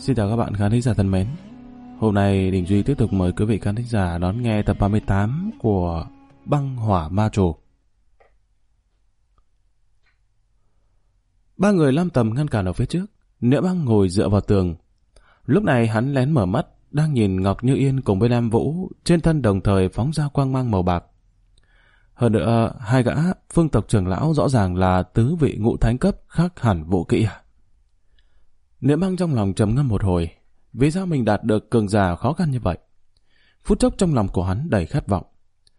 Xin chào các bạn khán thính giả thân mến. Hôm nay Đình Duy tiếp tục mời quý vị khán thính giả đón nghe tập 38 của Băng Hỏa Ma Trù. Ba người Lam Tầm ngăn cản ở phía trước. Niệm Băng ngồi dựa vào tường. Lúc này hắn lén mở mắt, đang nhìn Ngọc Như Yên cùng với Lam Vũ, trên thân đồng thời phóng ra quang mang màu bạc. Hơn nữa, hai gã phương tộc trưởng lão rõ ràng là tứ vị ngũ thánh cấp, khác hẳn Vũ Kỵ. Niệm Băng trong lòng trầm ngâm một hồi, vì sao mình đạt được cường giả khó khăn như vậy? Phút chốc trong lòng của hắn đầy khát vọng.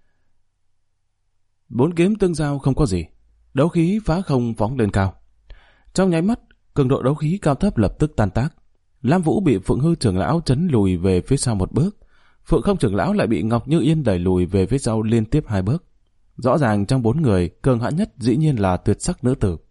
Bốn kiếm tương giao không có gì, đấu khí phá không phóng lên cao. Trong nháy mắt, cường độ đấu khí cao thấp lập tức tan tác. Lam Vũ bị Phượng Hư trưởng lão chấn lùi về phía sau một bước, Phượng Không trưởng lão lại bị Ngọc Như Yên đẩy lùi về phía sau liên tiếp 2 bước. Rõ ràng trong 4 người, cường hãn nhất dĩ nhiên là tuyệt sắc nữ tử.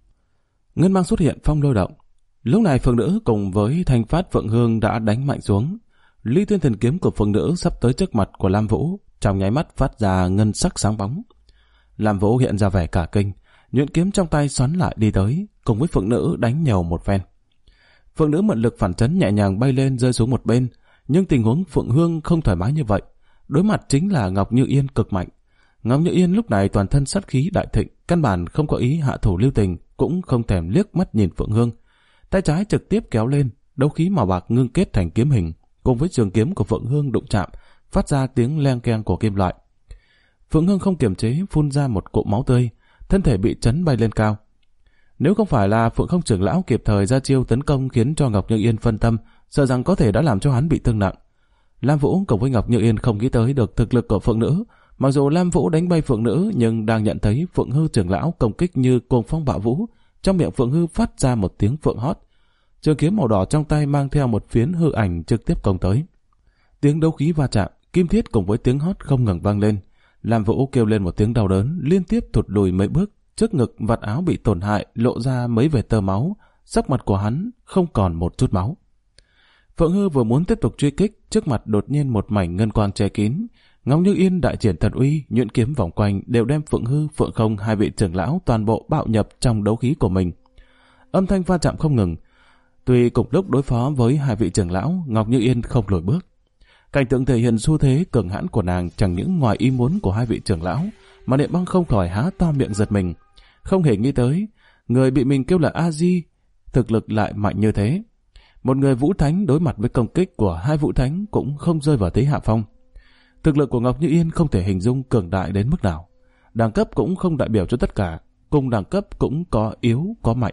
Ngân mang xuất hiện phong lôi động. Lúc này Phượng Nữ cùng với thanh phát Phượng Hương đã đánh mạnh xuống. Ly Thiên Thần kiếm của Phượng Nữ sắp tới trước mặt của Lam Vũ, trong nháy mắt phát ra ngân sắc sáng bóng. Lam Vũ hiện ra vẻ cả kinh, nhuyễn kiếm trong tay xoắn lại đi tới, cùng với Phượng Nữ đánh nhầu một phen. Phượng Nữ mượn lực phản chấn nhẹ nhàng bay lên rơi xuống một bên, nhưng tình huống Phượng Hương không thoải mái như vậy. Đối mặt chính là Ngọc Như Yên cực mạnh. Ngọc Như Yên lúc này toàn thân sát khí đại thịnh, căn bản không có ý hạ thủ lưu tình, cũng không thèm liếc mắt nhìn Phượng Hương. Tay trái trực tiếp kéo lên, đấu khí màu bạc ngưng kết thành kiếm hình, cùng với trường kiếm của Phượng Hương đụng chạm, phát ra tiếng leng keng của kim loại. Phượng Hương không kiềm chế phun ra một cụm máu tươi, thân thể bị chấn bay lên cao. Nếu không phải là Phượng Không trưởng lão kịp thời ra chiêu tấn công khiến cho Ngọc Như Yên phân tâm, sợ rằng có thể đã làm cho hắn bị thương nặng. Lam Vũ cùng với Ngọc Như Yên không nghĩ tới được thực lực của Phượng Nữ. Mặc dù Lam Vũ đánh bay Phượng Nữ, nhưng đang nhận thấy Phượng Hư trưởng lão công kích như cuồng phong bạo vũ, trong miệng Phượng Hư phát ra một tiếng phượng hót. Trường kiếm màu đỏ trong tay mang theo một phiến hư ảnh trực tiếp công tới. Tiếng đấu khí va chạm, kim thiết cùng với tiếng hót không ngừng vang lên. Lam Vũ kêu lên một tiếng đau đớn, liên tiếp thụt lùi mấy bước, trước ngực vạt áo bị tổn hại, lộ ra mấy vệt tơ máu, sắc mặt của hắn không còn một chút máu. Phượng Hư vừa muốn tiếp tục truy kích, trước mặt đột nhiên một mảnh ngân quang che kín. Ngọc Như Yên đại triển thần uy, nhuyễn kiếm vòng quanh đều đem Phượng Hư, Phượng Không hai vị trưởng lão toàn bộ bạo nhập trong đấu khí của mình. Âm thanh va chạm không ngừng. Tuy cùng lúc đối phó với hai vị trưởng lão, Ngọc Như Yên không lùi bước. Cảnh tượng thể hiện xu thế cường hãn của nàng chẳng những ngoài ý muốn của hai vị trưởng lão, mà Niệm Băng không khỏi há to miệng giật mình, không hề nghĩ tới người bị mình kêu là A Di thực lực lại mạnh như thế. Một người vũ thánh đối mặt với công kích của hai vũ thánh cũng không rơi vào thế hạ phong. Thực lực của Ngọc Như Yên không thể hình dung cường đại đến mức nào. Đẳng cấp cũng không đại biểu cho tất cả, cùng đẳng cấp cũng có yếu có mạnh.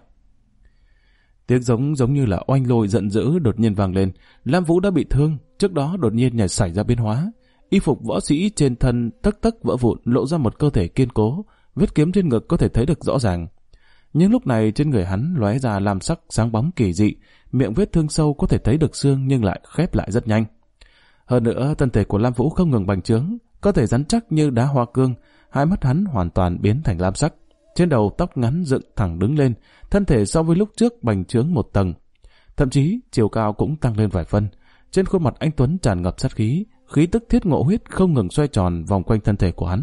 Tiếng giống như là oanh lôi giận dữ đột nhiên vang lên. Lam Vũ đã bị thương, trước đó đột nhiên nhảy xảy ra biến hóa. Y phục võ sĩ trên thân tấc tấc vỡ vụn, lộ ra một cơ thể kiên cố, vết kiếm trên ngực có thể thấy được rõ ràng. Nhưng lúc này trên người hắn lóe ra lam sắc sáng bóng kỳ dị, miệng vết thương sâu có thể thấy được xương nhưng lại khép lại rất nhanh. Hơn nữa, thân thể của Lam Vũ không ngừng bành trướng, có thể rắn chắc như đá hoa cương, hai mắt hắn hoàn toàn biến thành lam sắc. Trên đầu tóc ngắn dựng thẳng đứng lên, thân thể so với lúc trước bành trướng một tầng. Thậm chí, chiều cao cũng tăng lên vài phân. Trên khuôn mặt anh tuấn tràn ngập sát khí, khí tức thiết ngộ huyết không ngừng xoay tròn vòng quanh thân thể của hắn.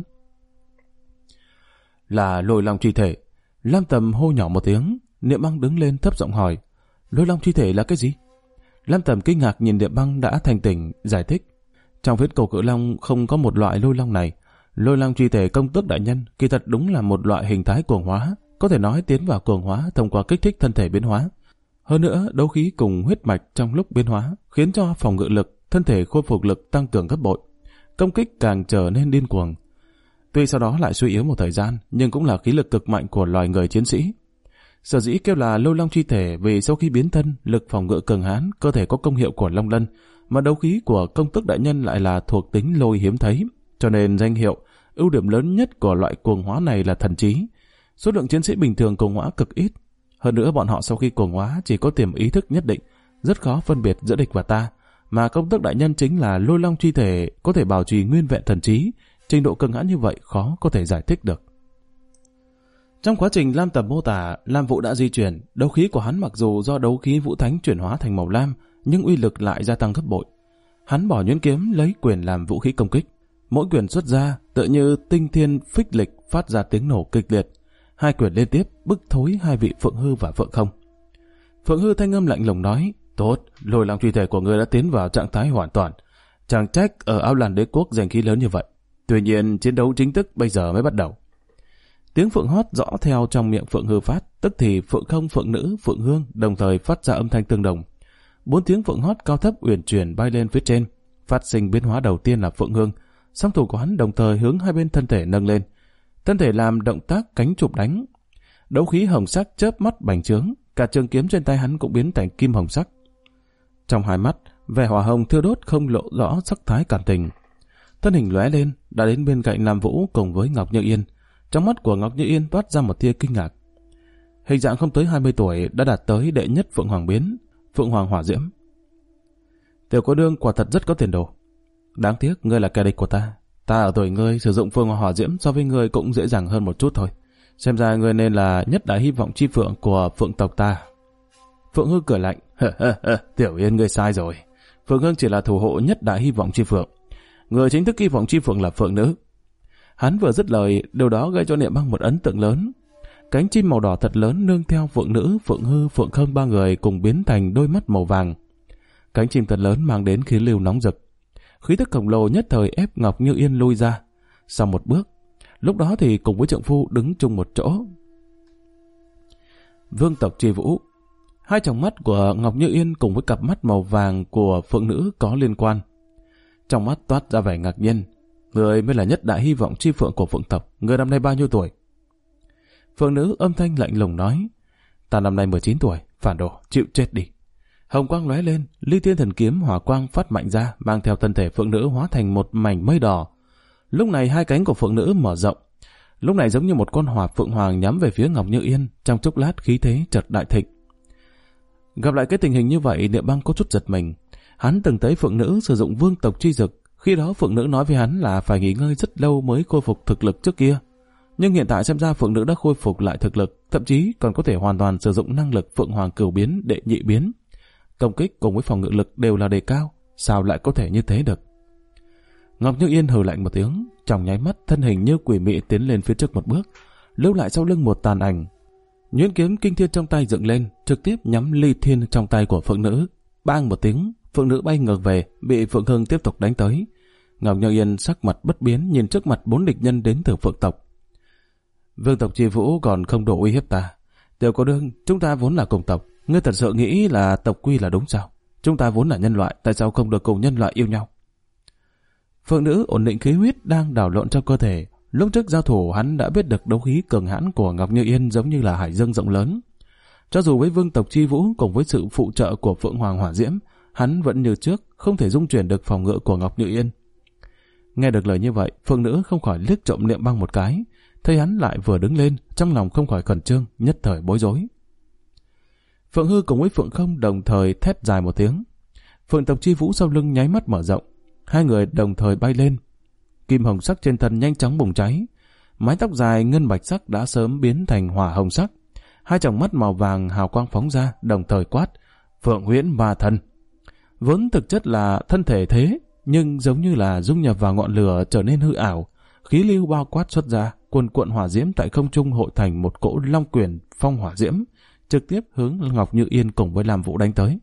Là Lôi Long chi thể. Lam Tầm hô nhỏ một tiếng, Niệm Băng đứng lên thấp giọng hỏi, Lôi Long chi thể là cái gì? Lam Tầm kinh ngạc nhìn Niệm Băng đã thành tỉnh, giải thích. Trong viết cổ Cự Long không có một loại lôi long này. Lôi Long chi thể công tước đại nhân kỳ thật đúng là một loại hình thái cuồng hóa, có thể nói tiến vào cuồng hóa thông qua kích thích thân thể biến hóa. Hơn nữa, đấu khí cùng huyết mạch trong lúc biến hóa khiến cho phòng ngự lực, thân thể khôi phục lực tăng cường gấp bội, công kích càng trở nên điên cuồng. Tuy sau đó lại suy yếu một thời gian, nhưng cũng là khí lực cực mạnh của loài người chiến sĩ. Sở dĩ kêu là Lôi Long chi thể vì sau khi biến thân, lực phòng ngự cường hãn, cơ thể có công hiệu của long lân, mà đấu khí của công tước đại nhân lại là thuộc tính lôi hiếm thấy, cho nên danh hiệu, ưu điểm lớn nhất của loại cuồng hóa này là thần trí. Số lượng chiến sĩ bình thường cuồng hóa cực ít. Hơn nữa bọn họ sau khi cuồng hóa chỉ có tiềm ý thức nhất định, rất khó phân biệt giữa địch và ta, mà công tước đại nhân chính là Lôi Long chi thể có thể bảo trì nguyên vẹn thần trí, trình độ cường hãn như vậy khó có thể giải thích được. Trong quá trình Lam Tầm mô tả, Lam Vũ đã di chuyển, đấu khí của hắn mặc dù do đấu khí vũ thánh chuyển hóa thành màu lam, nhưng uy lực lại gia tăng gấp bội. Hắn bỏ nhuyễn kiếm lấy quyền làm vũ khí công kích. Mỗi quyền xuất ra tựa như tinh thiên phích lịch phát ra tiếng nổ kịch liệt. Hai quyền liên tiếp bức thối hai vị Phượng Hư và Phượng Không. Phượng Hư thanh âm lạnh lùng nói, Tốt, lôi long truy thể của ngươi đã tiến vào trạng thái hoàn toàn. Chẳng trách ở Áo Lan Đế Quốc giành khí lớn như vậy. Tuy nhiên, chiến đấu chính thức bây giờ mới bắt đầu. Tiếng phượng hót rõ theo trong miệng Phượng Hư phát, tức thì Phượng Không, Phượng Nữ, Phượng Hương đồng thời phát ra âm thanh tương đồng. 4 tiếng phượng hót cao thấp uyển chuyển bay lên phía trên. Phát sinh biến hóa đầu tiên là Phượng Hương, song thủ của hắn đồng thời hướng hai bên thân thể nâng lên. Thân thể làm động tác cánh chụp đánh. Đấu khí hồng sắc chớp mắt bành trướng, cả trường kiếm trên tay hắn cũng biến thành kim hồng sắc. Trong hai mắt, vẻ hỏa hồng thiêu đốt không lộ rõ sắc thái cảm tình. Thân hình lóe lên, đã đến bên cạnh Lam Vũ cùng với Ngọc Như Yên. Trong mắt của Ngọc Như Yên toát ra một tia kinh ngạc. Hình dạng không tới 20 tuổi đã đạt tới đệ nhất Phượng Hoàng biến, Phượng Hoàng hỏa diễm. Tiểu cô nương quả thật rất có tiền đồ. Đáng tiếc ngươi là kẻ địch của ta. Ta ở tuổi ngươi sử dụng Phượng Hoàng hỏa diễm so với ngươi cũng dễ dàng hơn một chút thôi. Xem ra ngươi nên là nhất đại hy vọng chi phượng của Phượng tộc ta. Phượng Hương cười lạnh. Tiểu Yên ngươi sai rồi. Phượng Hương chỉ là thủ hộ nhất đại hy vọng chi phượng. Người chính thức hy vọng chi phượng là Phượng Nữ. Hắn vừa dứt lời, điều đó gây cho Niệm Băng một ấn tượng lớn. Cánh chim màu đỏ thật lớn nương theo Phượng Nữ, Phượng Hư, Phượng Không ba người cùng biến thành đôi mắt màu vàng. Cánh chim thật lớn mang đến khí lưu nóng rực. Khí tức khổng lồ nhất thời ép Ngọc Như Yên lui ra. Sau một bước, lúc đó thì cùng với trượng phu đứng chung một chỗ. Vương tộc Tri Vũ. Hai tròng mắt của Ngọc Như Yên cùng với cặp mắt màu vàng của Phượng Nữ có liên quan. Trong mắt toát ra vẻ ngạc nhiên. Người mới là nhất đại hy vọng chi phượng của Phượng tộc. Người năm nay bao nhiêu tuổi? Phượng Nữ âm thanh lạnh lùng nói. Ta năm nay 19 tuổi, phản đồ, chịu chết đi. Hồng quang lóe lên, Ly Thiên Thần Kiếm hỏa quang phát mạnh ra, mang theo thân thể Phượng Nữ hóa thành một mảnh mây đỏ. Lúc này hai cánh của Phượng Nữ mở rộng. Lúc này giống như một con hỏa phượng hoàng nhắm về phía Ngọc Như Yên, trong chốc lát khí thế chợt đại thịnh. Gặp lại cái tình hình như vậy, Niệm Băng có chút giật mình. Hắn từng thấy Phượng Nữ sử dụng vương tộc chi dực, khi đó Phượng Nữ nói với hắn là phải nghỉ ngơi rất lâu mới khôi phục thực lực trước kia. Nhưng hiện tại xem ra Phượng Nữ đã khôi phục lại thực lực, thậm chí còn có thể hoàn toàn sử dụng năng lực Phượng Hoàng Cửu biến, đệ nhị biến. Công kích cùng với phòng ngự lực đều là đề cao, sao lại có thể như thế được? Ngọc Như Yên hừ lạnh một tiếng, trong nháy mắt thân hình như quỷ mị tiến lên phía trước một bước, lưu lại sau lưng một tàn ảnh. Nhuyễn kiếm kinh thiên trong tay dựng lên, trực tiếp nhắm Ly Thiên trong tay của Phượng Nữ. Bang một tiếng, Phượng Nữ bay ngược về, bị Phượng Hương tiếp tục đánh tới. Ngọc Như Yên sắc mặt bất biến nhìn trước mặt 4 địch nhân đến từ Phượng tộc. Vương tộc Tri Vũ còn không đủ uy hiếp ta. Tiểu cô nương, chúng ta vốn là cùng tộc, ngươi thật sự nghĩ là tộc quy là đúng sao? Chúng ta vốn là nhân loại, tại sao không được cùng nhân loại yêu nhau? Phượng Nữ ổn định khí huyết đang đảo lộn trong cơ thể. Lúc trước giao thủ hắn đã biết được đấu khí cường hãn của Ngọc Như Yên giống như là hải dương rộng lớn. Cho dù với vương tộc Tri Vũ cùng với sự phụ trợ của Phượng Hoàng hỏa diễm, hắn vẫn như trước không thể dung chuyển được phòng ngự của Ngọc Như Yên. Nghe được lời như vậy, Phượng Nữ không khỏi liếc trộm Niệm Băng một cái, thấy hắn lại vừa đứng lên, trong lòng không khỏi khẩn trương, nhất thời bối rối. Phượng Hư cùng với Phượng Không đồng thời thét dài một tiếng. Phượng tộc Tri Vũ sau lưng nháy mắt mở rộng, hai người đồng thời bay lên. Kim hồng sắc trên thân nhanh chóng bùng cháy, mái tóc dài ngân bạch sắc đã sớm biến thành hỏa hồng sắc. Hai tròng mắt màu vàng hào quang phóng ra, đồng thời quát: Phượng Huyễn Ma Thân. Vốn thực chất là thân thể thế, nhưng giống như là dung nhập vào ngọn lửa trở nên hư ảo, khí lưu bao quát xuất ra, cuồn cuộn hỏa diễm tại không trung hội thành một cỗ long quyển phong hỏa diễm, trực tiếp hướng Ngọc Như Yên cùng với Lam Vũ đánh tới.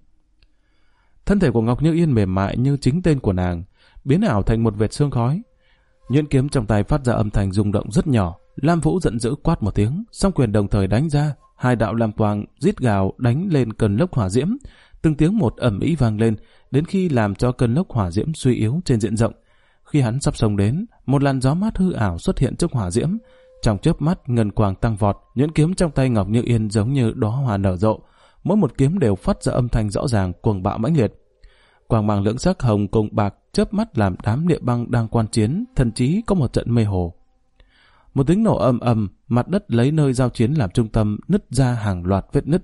Thân thể của Ngọc Như Yên mềm mại như chính tên của nàng, biến ảo thành một vệt sương khói. Nhuyễn kiếm trong tay phát ra âm thanh rung động rất nhỏ. Lam Vũ giận dữ quát một tiếng, song quyền đồng thời đánh ra, hai đạo lam quang rít gào đánh lên cơn lốc hỏa diễm, từng tiếng một ầm ĩ vang lên, đến khi làm cho cơn lốc hỏa diễm suy yếu trên diện rộng. Khi hắn sắp xông đến, một làn gió mát hư ảo xuất hiện trước hỏa diễm, trong chớp mắt ngân quang tăng vọt, nhuyễn kiếm trong tay Ngọc Như Yên giống như đóa hoa nở rộ, mỗi một kiếm đều phát ra âm thanh rõ ràng cuồng bạo mãnh liệt. Quang mang lưỡng sắc hồng cùng bạc chớp mắt làm đám Niệm Băng đang quan chiến thậm chí có một trận mê hồ. Một tiếng nổ ầm ầm, mặt đất lấy nơi giao chiến làm trung tâm nứt ra hàng loạt vết nứt.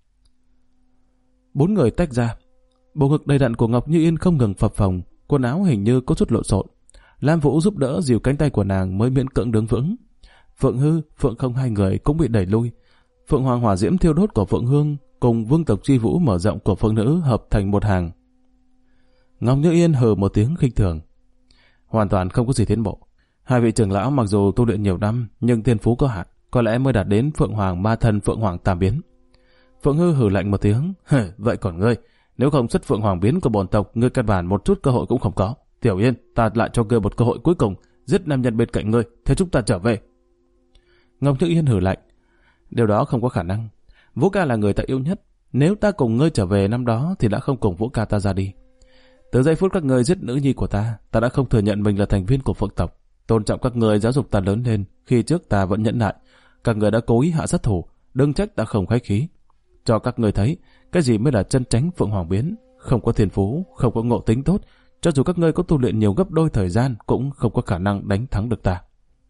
4 người tách ra. Bộ ngực đầy đặn của Ngọc Như Yên không ngừng phập phồng, quần áo hình như có chút lộn xộn. Lam Vũ giúp đỡ dìu cánh tay của nàng mới miễn cưỡng đứng vững. Phượng Hư, Phượng Không hai người cũng bị đẩy lui. Phượng Hoàng hỏa diễm thiêu đốt của Phượng Hương cùng vương tộc Tri Vũ mở rộng của Phượng Nữ hợp thành một hàng. Ngọc Như Yên hừ một tiếng khinh thường. Hoàn toàn không có gì tiến bộ. Hai vị trưởng lão mặc dù tu luyện nhiều năm nhưng thiên phú có hạn, có lẽ mới đạt đến Phượng Hoàng Ma Thân, Phượng Hoàng Tam biến. Phượng Hư hừ lạnh một tiếng. Vậy còn ngươi, Nếu không xuất Phượng Hoàng biến của bổn tộc, ngươi căn bản một chút cơ hội cũng không có. Tiểu Yên, ta lại cho ngươi một cơ hội cuối cùng, giết nam nhân bên cạnh ngươi, thế chúng ta trở về. Ngọc Như Yên hừ lạnh. Điều đó không có khả năng. Vũ ca là người ta yêu nhất. Nếu ta cùng ngươi trở về năm đó thì đã không cùng Vũ ca ta ra đi. Từ giây phút các ngươi giết nữ nhi của ta đã không thừa nhận mình là thành viên của Phượng tộc. Tôn trọng các ngươi, giáo dục ta lớn lên. Khi trước ta vẫn nhẫn nại. Các ngươi đã cố ý hạ sát thủ, đừng trách ta không khách khí. Cho các ngươi thấy cái gì mới là chân tránh Phượng Hoàng biến. Không có thiên phú, không có ngộ tính tốt, cho dù các ngươi có tu luyện nhiều gấp đôi thời gian cũng không có khả năng đánh thắng được ta.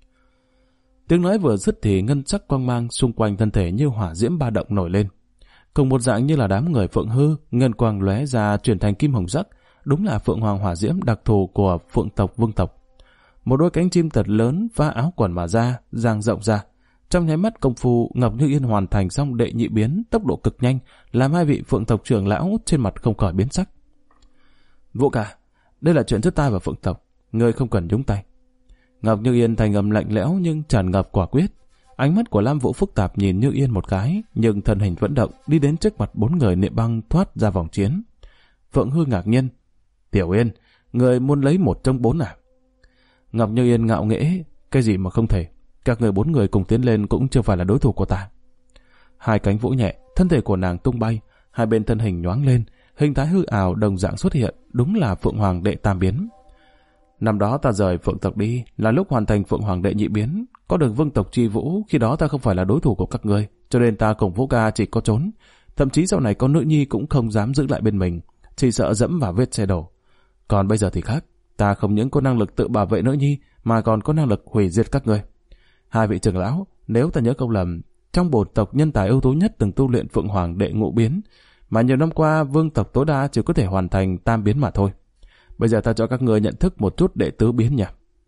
Tiếng nói vừa dứt thì ngân sắc quang mang xung quanh thân thể như hỏa diễm ba động nổi lên. Cùng một dạng như là đám người Phượng hư, ngân quang lóe ra chuyển thành kim hồng sắc, đúng là Phượng Hoàng hỏa diễm đặc thù của Phượng tộc Vương tộc. Một đôi cánh chim thật lớn phá áo quần mà ra, dang rộng ra. Trong nháy mắt công phu, Ngọc Như Yên hoàn thành xong đệ nhị biến, tốc độ cực nhanh, làm hai vị Phượng tộc trưởng lão trên mặt không khỏi biến sắc. Vũ ca, đây là chuyện giữa ta và Phượng tộc, ngươi không cần nhúng tay. Ngọc Như Yên thành âm lạnh lẽo nhưng tràn ngập quả quyết. Ánh mắt của Lam Vũ phức tạp nhìn Như Yên một cái, nhưng thân hình vẫn động, đi đến trước mặt bốn người niệm băng thoát ra vòng chiến. Phượng hư ngạc nhiên. Tiểu Yên, người muốn lấy một trong bốn à? Ngọc Như Yên ngạo nghễ. Cái gì mà không thể? Các người bốn người cùng tiến lên cũng chưa phải là đối thủ của ta. Hai cánh vỗ nhẹ, thân thể của nàng tung bay, hai bên thân hình nhoáng lên, hình thái hư ảo đồng dạng xuất hiện, đúng là Phượng Hoàng đệ tam biến. Năm đó ta rời Phượng tộc đi, là lúc hoàn thành Phượng Hoàng đệ nhị biến, có được Vương tộc chi vũ, khi đó ta không phải là đối thủ của các ngươi, cho nên ta cùng Vũ ca chỉ có trốn. Thậm chí sau này có nữ nhi cũng không dám giữ lại bên mình, chỉ sợ dẫm vào vết xe đổ. Còn bây giờ thì khác, ta không những có năng lực tự bảo vệ nữ nhi, mà còn có năng lực hủy diệt các ngươi. Hai vị trưởng lão, nếu ta nhớ không lầm, trong bổn tộc nhân tài ưu tú nhất từng tu luyện Phượng Hoàng đệ ngũ biến, mà nhiều năm qua Vương tộc tối đa chỉ có thể hoàn thành tam biến mà thôi. Bây giờ ta cho các ngươi nhận thức một chút đệ tứ biến nhỉ.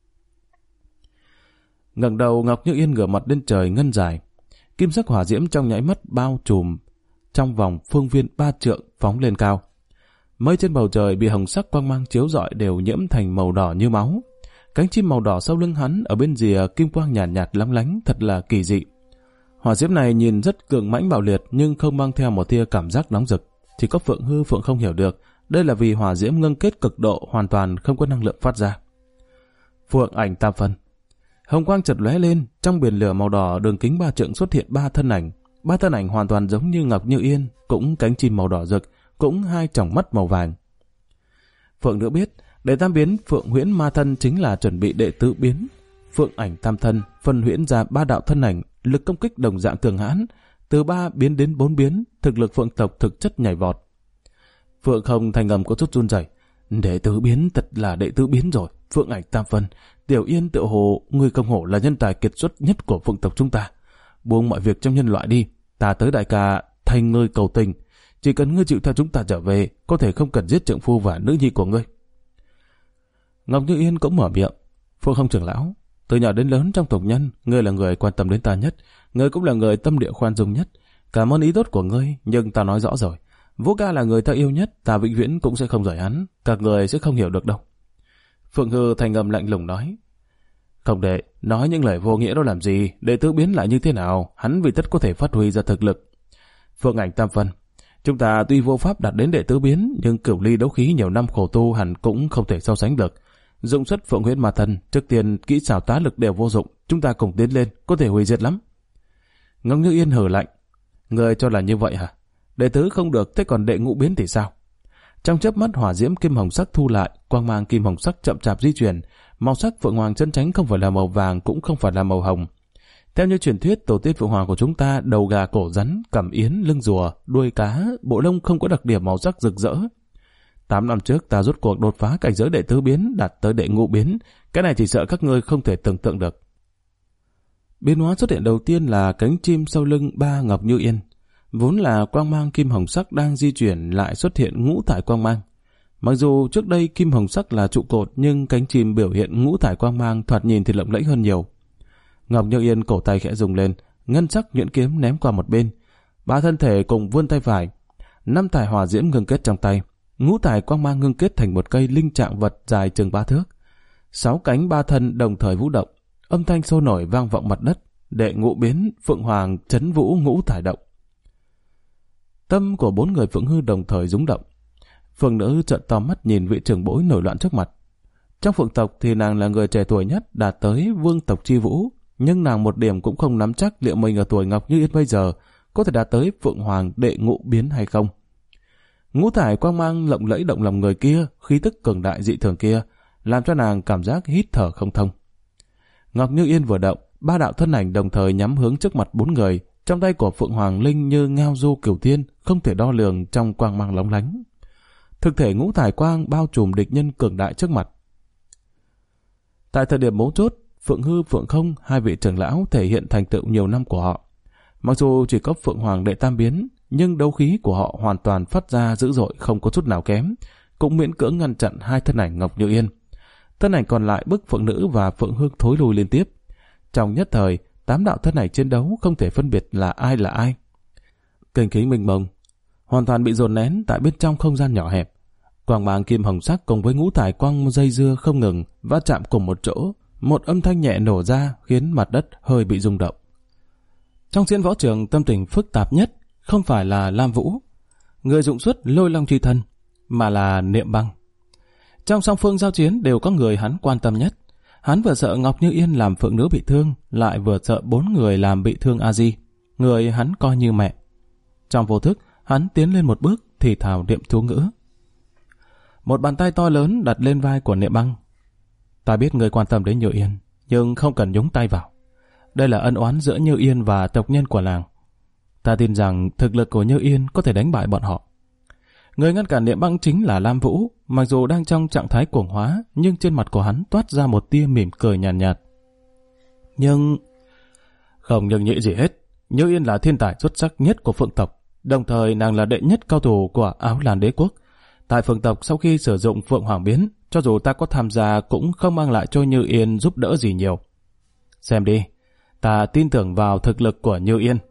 Ngẩng đầu, Ngọc Như Yên ngửa mặt lên trời ngân dài, kim sắc hỏa diễm trong nháy mắt bao trùm trong vòng phương viên 3 trượng phóng lên cao. Mây trên bầu trời bị hồng sắc quang mang chiếu rọi đều nhiễm thành màu đỏ như máu. Cánh chim màu đỏ sau lưng hắn ở bên rìa kim quang nhàn nhạt lóng lánh, thật là kỳ dị. Hỏa diễm này nhìn rất cường mãnh bạo liệt nhưng không mang theo một tia cảm giác nóng rực. Chỉ có Phượng hư Phượng không hiểu được, đây là vì hỏa diễm ngưng kết cực độ hoàn toàn không có năng lượng phát ra. Phượng ảnh tam phân. Hồng quang chợt lóe lên, trong biển lửa màu đỏ đường kính 3 trượng xuất hiện 3 thân ảnh. 3 thân ảnh hoàn toàn giống như Ngọc Như Yên, cũng cánh chim màu đỏ rực, cũng hai tròng mắt màu vàng. Phượng nữ biết, đệ tam biến Phượng huyễn ma thân chính là chuẩn bị đệ tứ biến. Phượng ảnh tam thân phân huyễn ra 3 đạo thân ảnh, lực công kích đồng dạng cường hãn, từ 3 biến đến 4 biến, thực lực Phượng tộc thực chất nhảy vọt. Phượng không thành ngầm có chút run rẩy. Đệ tứ biến thật là đệ tứ biến rồi. Phượng ảnh tam phân, Tiểu Yên tự hồ, ngươi không hổ là nhân tài kiệt xuất nhất của Phượng tộc chúng ta. Buông mọi việc trong nhân loại đi, ta tới đại ca thành ngươi cầu tình. Chỉ cần ngươi chịu theo chúng ta trở về, có thể không cần giết trượng phu và nữ nhi của ngươi. Ngọc Như Yên cũng mở miệng. Phượng không trưởng lão, từ nhỏ đến lớn trong tộc nhân, ngươi là người quan tâm đến ta nhất, ngươi cũng là người tâm địa khoan dung nhất. Cảm ơn ý tốt của ngươi, nhưng ta nói rõ rồi, Vũ ca là người ta yêu nhất, ta vĩnh viễn cũng sẽ không rời hắn, các người sẽ không hiểu được đâu. Phượng hư thành âm lạnh lùng nói. Không đệ, nói những lời vô nghĩa đó làm gì, đệ tứ biến lại như thế nào, hắn vì tất có thể phát huy ra thực lực. Phượng ảnh tam phân, chúng ta tuy vô pháp đạt đến đệ tứ biến, nhưng cửu ly đấu khí nhiều năm khổ tu hẳn cũng không thể so sánh được. Dụng xuất Phượng huyễn ma thân, trước tiên kỹ xảo tá lực đều vô dụng, chúng ta cùng tiến lên, có thể hủy diệt lắm. Ngọc Như Yên hừ lạnh. Người cho là như vậy hả? Đệ tứ không được, thế còn đệ ngũ biến thì sao? Trong chớp mắt hỏa diễm kim hồng sắc thu lại, quang mang kim hồng sắc chậm chạp di chuyển, màu sắc Phượng Hoàng chân chánh không phải là màu vàng cũng không phải là màu hồng. Theo như truyền thuyết, tổ tiên Phượng Hoàng của chúng ta đầu gà cổ rắn, cằm yến, lưng rùa, đuôi cá, bộ lông không có đặc điểm màu sắc rực rỡ. 8 năm trước ta rốt cuộc đột phá cảnh giới đệ tứ biến, đạt tới đệ ngũ biến, cái này chỉ sợ các ngươi không thể tưởng tượng được. Biến hóa xuất hiện đầu tiên là cánh chim sau lưng ba Ngọc Như Yên. Vốn là quang mang kim hồng sắc đang di chuyển lại xuất hiện ngũ thải quang mang. Mặc dù trước đây kim hồng sắc là trụ cột nhưng cánh chim biểu hiện ngũ thải quang mang thoạt nhìn thì lộng lẫy hơn nhiều. Ngọc Như Yên cổ tay khẽ rung lên, ngân sắc nhuyễn kiếm ném qua một bên. Ba thân thể cùng vươn tay phải, 5 thải hỏa diễm ngưng kết trong tay, ngũ thải quang mang ngưng kết thành một cây linh trạng vật dài chừng 3 thước. 6 cánh 3 thân đồng thời vũ động, âm thanh sôi nổi vang vọng mặt đất. Đệ ngũ biến Phượng Hoàng chấn vũ ngũ thải động. Tâm của 4 người Phượng hư đồng thời rúng động. Phượng nữ trợn to mắt nhìn vị trưởng bối nổi loạn trước mặt. Trong Phượng tộc thì nàng là người trẻ tuổi nhất, đạt tới vương tộc chi vũ, nhưng nàng một điểm cũng không nắm chắc liệu mình ở tuổi Ngọc Như Yên bây giờ có thể đạt tới Phượng Hoàng đệ ngũ biến hay không. Ngũ thải quang mang lộng lẫy động lòng người kia, khí tức cường đại dị thường kia, làm cho nàng cảm giác hít thở không thông. Ngọc Như Yên vừa động, ba đạo thân ảnh đồng thời nhắm hướng trước mặt bốn người, trong tay của Phượng Hoàng Linh như ngao du cửu thiên, không thể đo lường trong quang mang lóng lánh. Thực thể ngũ thải quang bao trùm địch nhân cường đại trước mặt. Tại thời điểm mấu chốt, Phượng Hư, Phượng Không, hai vị trưởng lão thể hiện thành tựu nhiều năm của họ. Mặc dù chỉ có Phượng Hoàng đệ tam biến, nhưng đấu khí của họ hoàn toàn phát ra dữ dội, không có chút nào kém, cũng miễn cưỡng ngăn chặn hai thân ảnh Ngọc Như Yên. Thân ảnh còn lại bức Phượng Nữ và Phượng Hương thối lùi liên tiếp. Trong nhất thời, 8 đạo thân ảnh chiến đấu không thể phân biệt là ai. Kinh khí mênh mông, hoàn toàn bị dồn nén tại bên trong không gian nhỏ hẹp. Quang mang kim hồng sắc cùng với ngũ thải quang dây dưa không ngừng va chạm cùng một chỗ, một âm thanh nhẹ nổ ra khiến mặt đất hơi bị rung động. Trong diễn võ trường, tâm tình phức tạp nhất không phải là Lam Vũ, người dụng xuất Lôi Long Chi Thân, mà là Niệm Băng. Trong song phương giao chiến đều có người hắn quan tâm nhất. Hắn vừa sợ Ngọc Như Yên làm Phượng Nữ bị thương, lại vừa sợ 4 người làm bị thương A Di, người hắn coi như mẹ. Trong vô thức, hắn tiến lên một bước thì thào niệm chú ngữ. Một bàn tay to lớn đặt lên vai của Niệm Băng. Ta biết người quan tâm đến Như Yên, nhưng không cần nhúng tay vào. Đây là ân oán giữa Như Yên và tộc nhân của làng. Ta tin rằng thực lực của Như Yên có thể đánh bại bọn họ. Người ngăn cản Niệm Băng chính là Lam Vũ, mặc dù đang trong trạng thái cuồng hóa, nhưng trên mặt của hắn toát ra một tia mỉm cười nhàn nhạt. Nhưng không nhường nhịn gì hết, Như Yên là thiên tài xuất sắc nhất của Phượng tộc, đồng thời nàng là đệ nhất cao thủ của Áo Lan Đế quốc. Tại Phượng tộc sau khi sử dụng Phượng Hoàng biến, cho dù ta có tham gia cũng không mang lại cho Như Yên giúp đỡ gì nhiều. Xem đi, ta tin tưởng vào thực lực của Như Yên.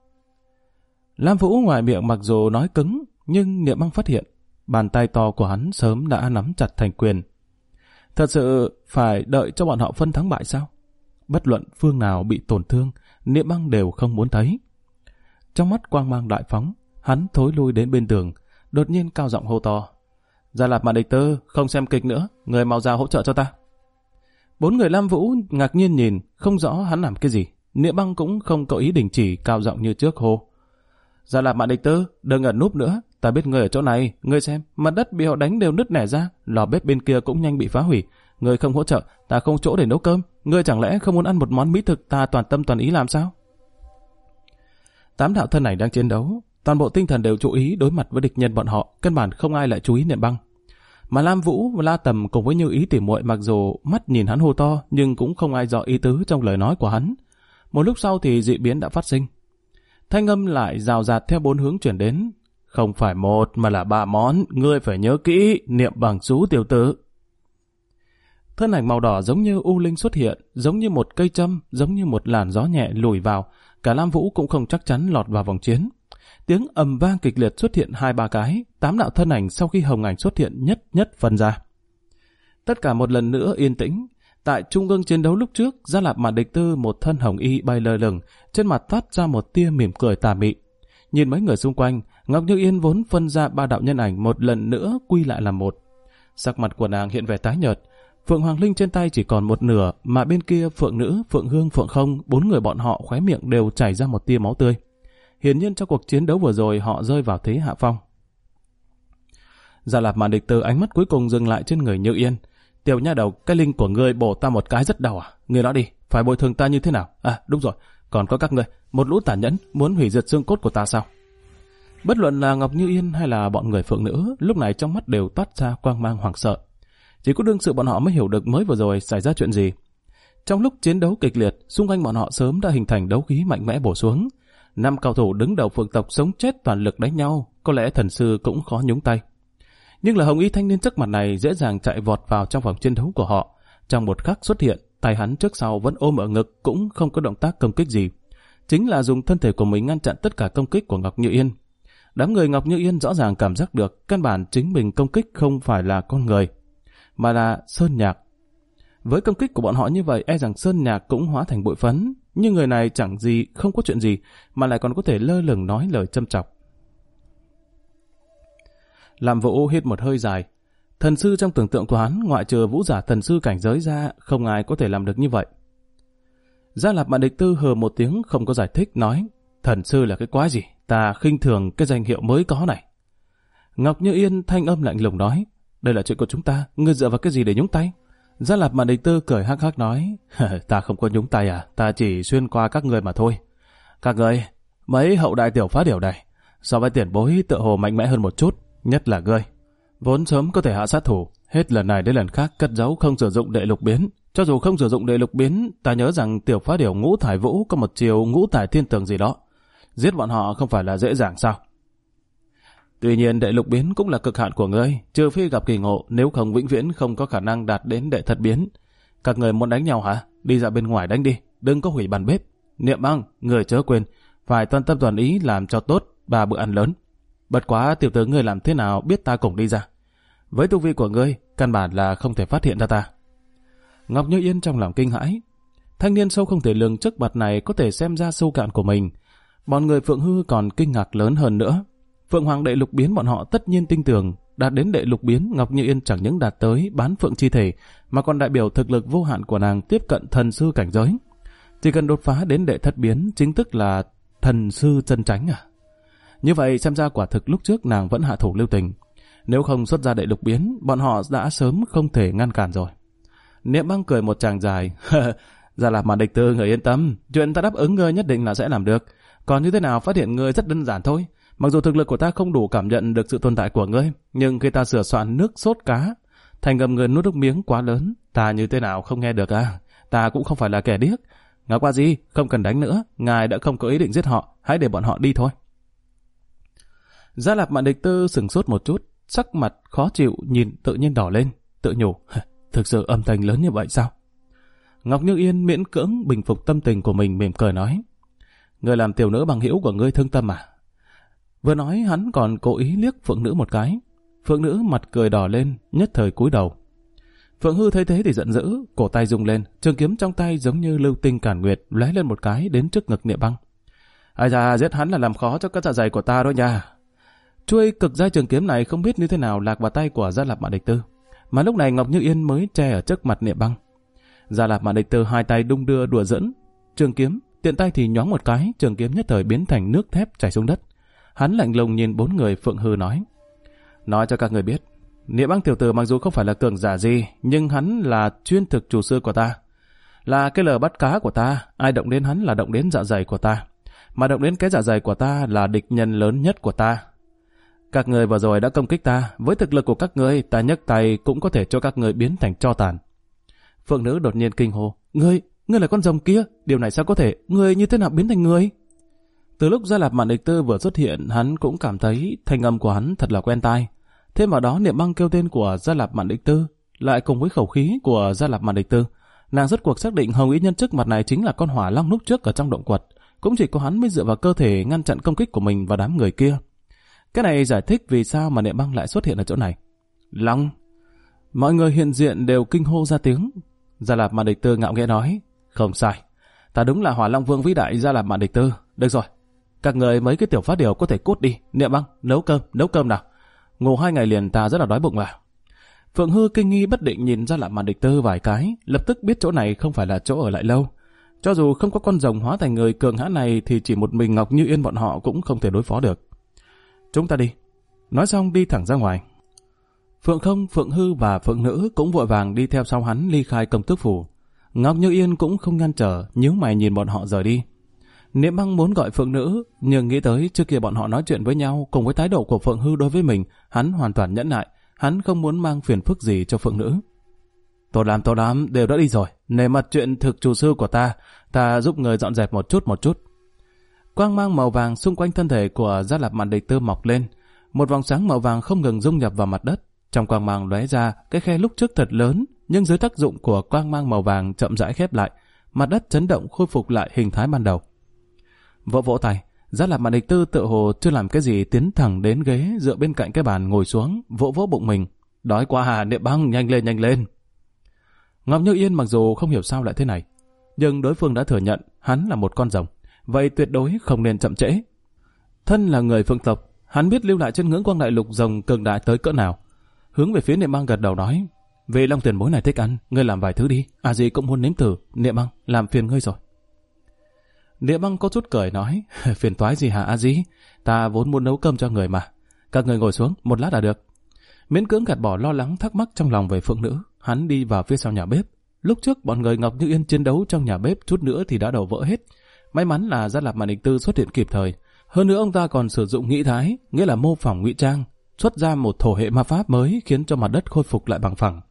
Lam Vũ ngoài miệng mặc dù nói cứng, nhưng Niệm Băng phát hiện, bàn tay to của hắn sớm đã nắm chặt thành quyền. Thật sự phải đợi cho bọn họ phân thắng bại sao? Bất luận phương nào bị tổn thương, Niệm Băng đều không muốn thấy. Trong mắt quang mang đại phóng, hắn thối lui đến bên tường, đột nhiên cao giọng hô to. Gia Lạp Mạn Địch Tư, không xem kịch nữa, người mau ra hỗ trợ cho ta. 4 người Lam Vũ ngạc nhiên nhìn, không rõ hắn làm cái gì. Niệm Băng cũng không có ý đình chỉ, cao giọng như trước hô. Gia Lạp Mạn Địch Tư, đừng ẩn núp nữa, ta biết ngươi ở chỗ này, ngươi xem, mặt đất bị họ đánh đều nứt nẻ ra, lò bếp bên kia cũng nhanh bị phá hủy, ngươi không hỗ trợ, ta không chỗ để nấu cơm, ngươi chẳng lẽ không muốn ăn một món mỹ thực ta toàn tâm toàn ý làm sao? 8 đạo thân này đang chiến đấu, toàn bộ tinh thần đều chú ý đối mặt với địch nhân bọn họ, căn bản không ai lại chú ý Niệm Băng. Mà Lam Vũ và La Tầm cùng với Như Ý tỉ muội mặc dù mắt nhìn hắn hô to, nhưng cũng không ai rõ ý tứ trong lời nói của hắn. Một lúc sau thì dị biến đã phát sinh. Thanh âm lại rào rạt theo 4 hướng chuyển đến. Không phải 1 mà là 3 món, ngươi phải nhớ kỹ, Niệm Bằng Sú tiểu tử. Thân ảnh màu đỏ giống như u linh xuất hiện, giống như một cây châm, giống như một làn gió nhẹ lùi vào. Cả Lam Vũ cũng không chắc chắn lọt vào vòng chiến. Tiếng ầm vang kịch liệt xuất hiện 2-3 cái, 8 đạo thân ảnh sau khi hồng ảnh xuất hiện nhất phân ra. Tất cả một lần nữa yên tĩnh. Tại trung ương chiến đấu lúc trước, Gia Lạp Mạn Địch Tư một thân hồng y bay lơ lửng, trên mặt toát ra một tia mỉm cười tà mị. Nhìn mấy người xung quanh, Ngọc Như Yên vốn phân ra 3 đạo nhân ảnh một lần nữa quy lại làm một. Sắc mặt của nàng hiện vẻ tái nhợt, Phượng Hoàng Linh trên tay chỉ còn một nửa, mà bên kia Phượng Nữ, Phượng Hương, Phượng Không, 4 người bọn họ khóe miệng đều chảy ra một tia máu tươi. Hiển nhiên trong cuộc chiến đấu vừa rồi họ rơi vào thế hạ phong. Gia Lạp Mạn Địch Tư ánh mắt cuối cùng dừng lại trên người Như Yên. Tiểu nha đầu, cái linh của ngươi bổ ta một cái rất đau à? Ngươi nói đi, phải bồi thường ta như thế nào? À đúng rồi, còn có các ngươi, một lũ tàn nhẫn muốn hủy diệt xương cốt của ta sao? Bất luận là Ngọc Như Yên hay là bọn người Phượng Nữ, lúc này trong mắt đều toát ra quang mang hoảng sợ. Chỉ có đương sự bọn họ mới hiểu được mới vừa rồi xảy ra chuyện gì. Trong lúc chiến đấu kịch liệt, xung quanh bọn họ sớm đã hình thành đấu khí mạnh mẽ bổ xuống. 5 cao thủ đứng đầu Phượng tộc sống chết toàn lực đánh nhau, có lẽ thần sư cũng khó nhúng tay. Nhưng là hồng y thanh niên trước mặt này dễ dàng chạy vọt vào trong vòng chiến đấu của họ. Trong một khắc xuất hiện, tay hắn trước sau vẫn ôm ở ngực, cũng không có động tác công kích gì. Chính là dùng thân thể của mình ngăn chặn tất cả công kích của Ngọc Như Yên. Đám người Ngọc Như Yên rõ ràng cảm giác được căn bản chính mình công kích không phải là con người, mà là sơn nhạc. Với công kích của bọn họ như vậy, e rằng sơn nhạc cũng hóa thành bụi phấn. Nhưng người này chẳng gì, không có chuyện gì, mà lại còn có thể lơ lửng nói lời châm chọc. Lam Vũ hít một hơi dài. Thần sư trong tưởng tượng của hắn, ngoại trừ vũ giả thần sư cảnh giới ra, không ai có thể làm được như vậy. Gia Lạp Mạn Địch Tư hừ một tiếng không có giải thích, nói: thần sư là cái quái gì? Ta khinh thường cái danh hiệu mới có này. Ngọc Như Yên thanh âm lạnh lùng nói: đây là chuyện của chúng ta, ngươi dựa vào cái gì để nhúng tay? Gia Lạp Mạn Địch Tư cười hắc hắc nói: ta không có nhúng tay à, ta chỉ xuyên qua các ngươi mà thôi. Các ngươi, mấy hậu đại tiểu phá điểu này, so với tiền bối tựa hồ mạnh mẽ hơn một chút, nhất là ngươi. Vốn sớm có thể hạ sát thủ, hết lần này đến lần khác cất giấu không sử dụng đệ lục biến. Cho dù không sử dụng đệ lục biến, ta nhớ rằng tiểu phá điểu Ngũ Thải Vũ có một chiều Ngũ Thải Thiên Tường gì đó. Giết bọn họ không phải là dễ dàng sao? Tuy nhiên đệ lục biến cũng là cực hạn của ngươi, trừ phi gặp kỳ ngộ, nếu không vĩnh viễn không có khả năng đạt đến đệ thất biến. Các người muốn đánh nhau hả? Đi ra bên ngoài đánh đi, đừng có hủy bàn bếp. Niệm Băng, người chớ quên, phải toàn tâm toàn ý làm cho tốt 3 bữa ăn lớn. Bất quá tiểu tử ngươi làm thế nào biết ta cùng đi ra? Với tu vi của ngươi, căn bản là không thể phát hiện ra ta. Ngọc Như Yên trong lòng kinh hãi. Thanh niên sâu không thể lường trước mặt này có thể xem ra sâu cạn của mình. Bọn người Phượng Hư còn kinh ngạc lớn hơn nữa. Phượng Hoàng đệ lục biến bọn họ tất nhiên tin tưởng, đạt đến đệ lục biến Ngọc Như Yên chẳng những đạt tới bán phượng chi thể, mà còn đại biểu thực lực vô hạn của nàng tiếp cận thần sư cảnh giới. Chỉ cần đột phá đến đệ thất biến chính thức là thần sư chân chánh à? Như vậy xem ra quả thực lúc trước nàng vẫn hạ thủ lưu tình. Nếu không xuất ra đệ lục biến, bọn họ đã sớm không thể ngăn cản rồi. Niệm Băng cười một tràng dài. Gia Lạp Mạn Địch Tư, người yên tâm, chuyện ta đáp ứng ngươi nhất định là sẽ làm được. Còn như thế nào phát hiện ngươi rất đơn giản thôi. Mặc dù thực lực của ta không đủ cảm nhận được sự tồn tại của ngươi, nhưng khi ta sửa soạn nước sốt cá, thành ngầm người nuốt nước miếng quá lớn, ta như thế nào không nghe được à? Ta cũng không phải là kẻ điếc. Ngọc Qua Di, không cần đánh nữa, ngài đã không có ý định giết họ, hãy để bọn họ đi thôi. Gia Lạp Mạn Địch Tư sửng sốt một chút, sắc mặt khó chịu nhìn tự nhiên đỏ lên, tự nhủ, thực sự âm thanh lớn như vậy sao? Ngọc Như Yên miễn cưỡng bình phục tâm tình của mình, mỉm cười nói: ngươi làm tiểu nữ bằng hữu của ngươi thương tâm à? Vừa nói hắn còn cố ý liếc Phượng Nữ một cái. Phượng Nữ mặt cười đỏ lên, nhất thời cúi đầu. Phượng Hư thấy thế thì giận dữ, cổ tay rung lên, trường kiếm trong tay giống như lưu tinh cản nguyệt lóe lên một cái đến trước ngực Niệm Băng. Ai da, giết hắn là làm khó cho các dạ dày của ta đó nha. Chuôi cực giai trường kiếm này không biết như thế nào lạc vào tay của Gia Lạp Mạn Địch Tư, mà lúc này Ngọc Như Yên mới che ở trước mặt Niệm Băng. Gia Lạp Mạn Địch Tư hai tay đung đưa đùa dẫn trường kiếm, tiện tay thì nhoáng một cái, trường kiếm nhất thời biến thành nước thép chảy xuống đất. Hắn lạnh lùng nhìn 4 người Phượng Hư nói cho các người biết, Niệm Băng tiểu tử mặc dù không phải là cường giả gì, nhưng hắn là chuyên thực chủ sư của ta, là cái lờ bắt cá của ta. Ai động đến hắn là động đến dạ dày của ta, mà động đến cái dạ dày của ta là địch nhân lớn nhất của ta. Các người vừa rồi đã công kích ta, với thực lực của các người, ta nhấc tay cũng có thể cho các người biến thành tro tàn. Phượng Nữ đột nhiên kinh hô: ngươi là con rồng kia, điều này sao có thể, ngươi như thế nào biến thành người? Từ lúc Gia Lạp Mạn Địch Tư vừa xuất hiện, hắn cũng cảm thấy thanh âm của hắn thật là quen tai. Thêm vào đó Niệm Băng kêu tên của Gia Lạp Mạn Địch Tư, lại cùng với khẩu khí của Gia Lạp Mạn Địch Tư, nàng rốt cuộc xác định hồng ý nhân trước mặt này chính là con hỏa long lúc trước ở trong động quật. Cũng chỉ có hắn mới dựa vào cơ thể ngăn chặn công kích của mình và đám người kia. Cái này giải thích vì sao mà Niệm Băng lại xuất hiện ở chỗ này. Long! Mọi người hiện diện đều kinh hô ra tiếng. Gia Lạp Mạn Địch Tư ngạo nghễ nói: không sai, ta đúng là Hỏa Long Vương vĩ đại Gia Lạp Mạn Địch Tư. Được rồi, các người mấy cái tiểu phát điều có thể cút đi. Niệm Băng, nấu cơm nào. Ngủ 2 ngày liền, ta rất là đói bụng mà. Phượng Hư kinh nghi bất định nhìn Gia Lạp Mạn Địch Tư vài cái, lập tức biết chỗ này không phải là chỗ ở lại lâu. Cho dù không có con rồng hóa thành người cường hãn này thì chỉ một mình Ngọc Như Yên bọn họ cũng không thể đối phó được. Chúng ta đi. Nói xong đi thẳng ra ngoài. Phượng Không, Phượng Hư và Phượng Nữ cũng vội vàng đi theo sau hắn ly khai Công Tước Phủ. Ngọc Như Yên cũng không ngăn trở, nhíu mày nhìn bọn họ rời đi. Niệm Băng muốn gọi Phượng Nữ, nhưng nghĩ tới trước kia bọn họ nói chuyện với nhau, cùng với thái độ của Phượng Hư đối với mình, hắn hoàn toàn nhẫn nại, hắn không muốn mang phiền phức gì cho Phượng Nữ. Tốt lắm, đều đã đi rồi. Nề mặt chuyện thực chủ sư của ta giúp người dọn dẹp một chút. Quang mang màu vàng xung quanh thân thể của Gia Lạp Mạn Địch Tư mọc lên, một vòng sáng màu vàng không ngừng dung nhập vào mặt đất. Trong quang mang lóe ra, cái khe lúc trước thật lớn, nhưng dưới tác dụng của quang mang màu vàng chậm rãi khép lại, mặt đất chấn động khôi phục lại hình thái ban đầu. Vỗ tay, Gia Lạp Mạn Địch Tư tựa hồ chưa làm cái gì tiến thẳng đến ghế dựa bên cạnh cái bàn ngồi xuống, vỗ bụng mình. Đói quá à, Niệm Băng, nhanh lên. Ngọc Như Yên mặc dù không hiểu sao lại thế này, nhưng đối phương đã thừa nhận hắn là một con rồng, vậy tuyệt đối không nên chậm trễ. Thân là người Phượng tộc, Hắn biết lưu lại trên ngưỡng quang đại lục rồng cường đại tới cỡ nào. Hướng về phía Niệm Băng gật đầu nói, vì long tiền bối này thích ăn, ngươi làm vài thứ đi, gì cũng muốn nếm thử. Niệm Băng, làm phiền ngươi rồi. Niệm Băng có chút cười nói, phiền toái gì hả gì? Ta vốn muốn nấu cơm cho người mà. Các người ngồi xuống, một lát là được. Miễn cưỡng gạt bỏ lo lắng thắc mắc trong lòng về phượng nữ, hắn đi vào phía sau nhà bếp. Lúc trước bọn người Ngọc Như Yên chiến đấu trong nhà bếp chút nữa thì đã đổ vỡ hết. May mắn là Gia Lạp Mạn Địch Tư xuất hiện kịp thời. Hơn nữa ông ta còn sử dụng nghĩ thái, nghĩa là mô phỏng ngụy trang, xuất ra một thổ hệ ma pháp mới khiến cho mặt đất khôi phục lại bằng phẳng.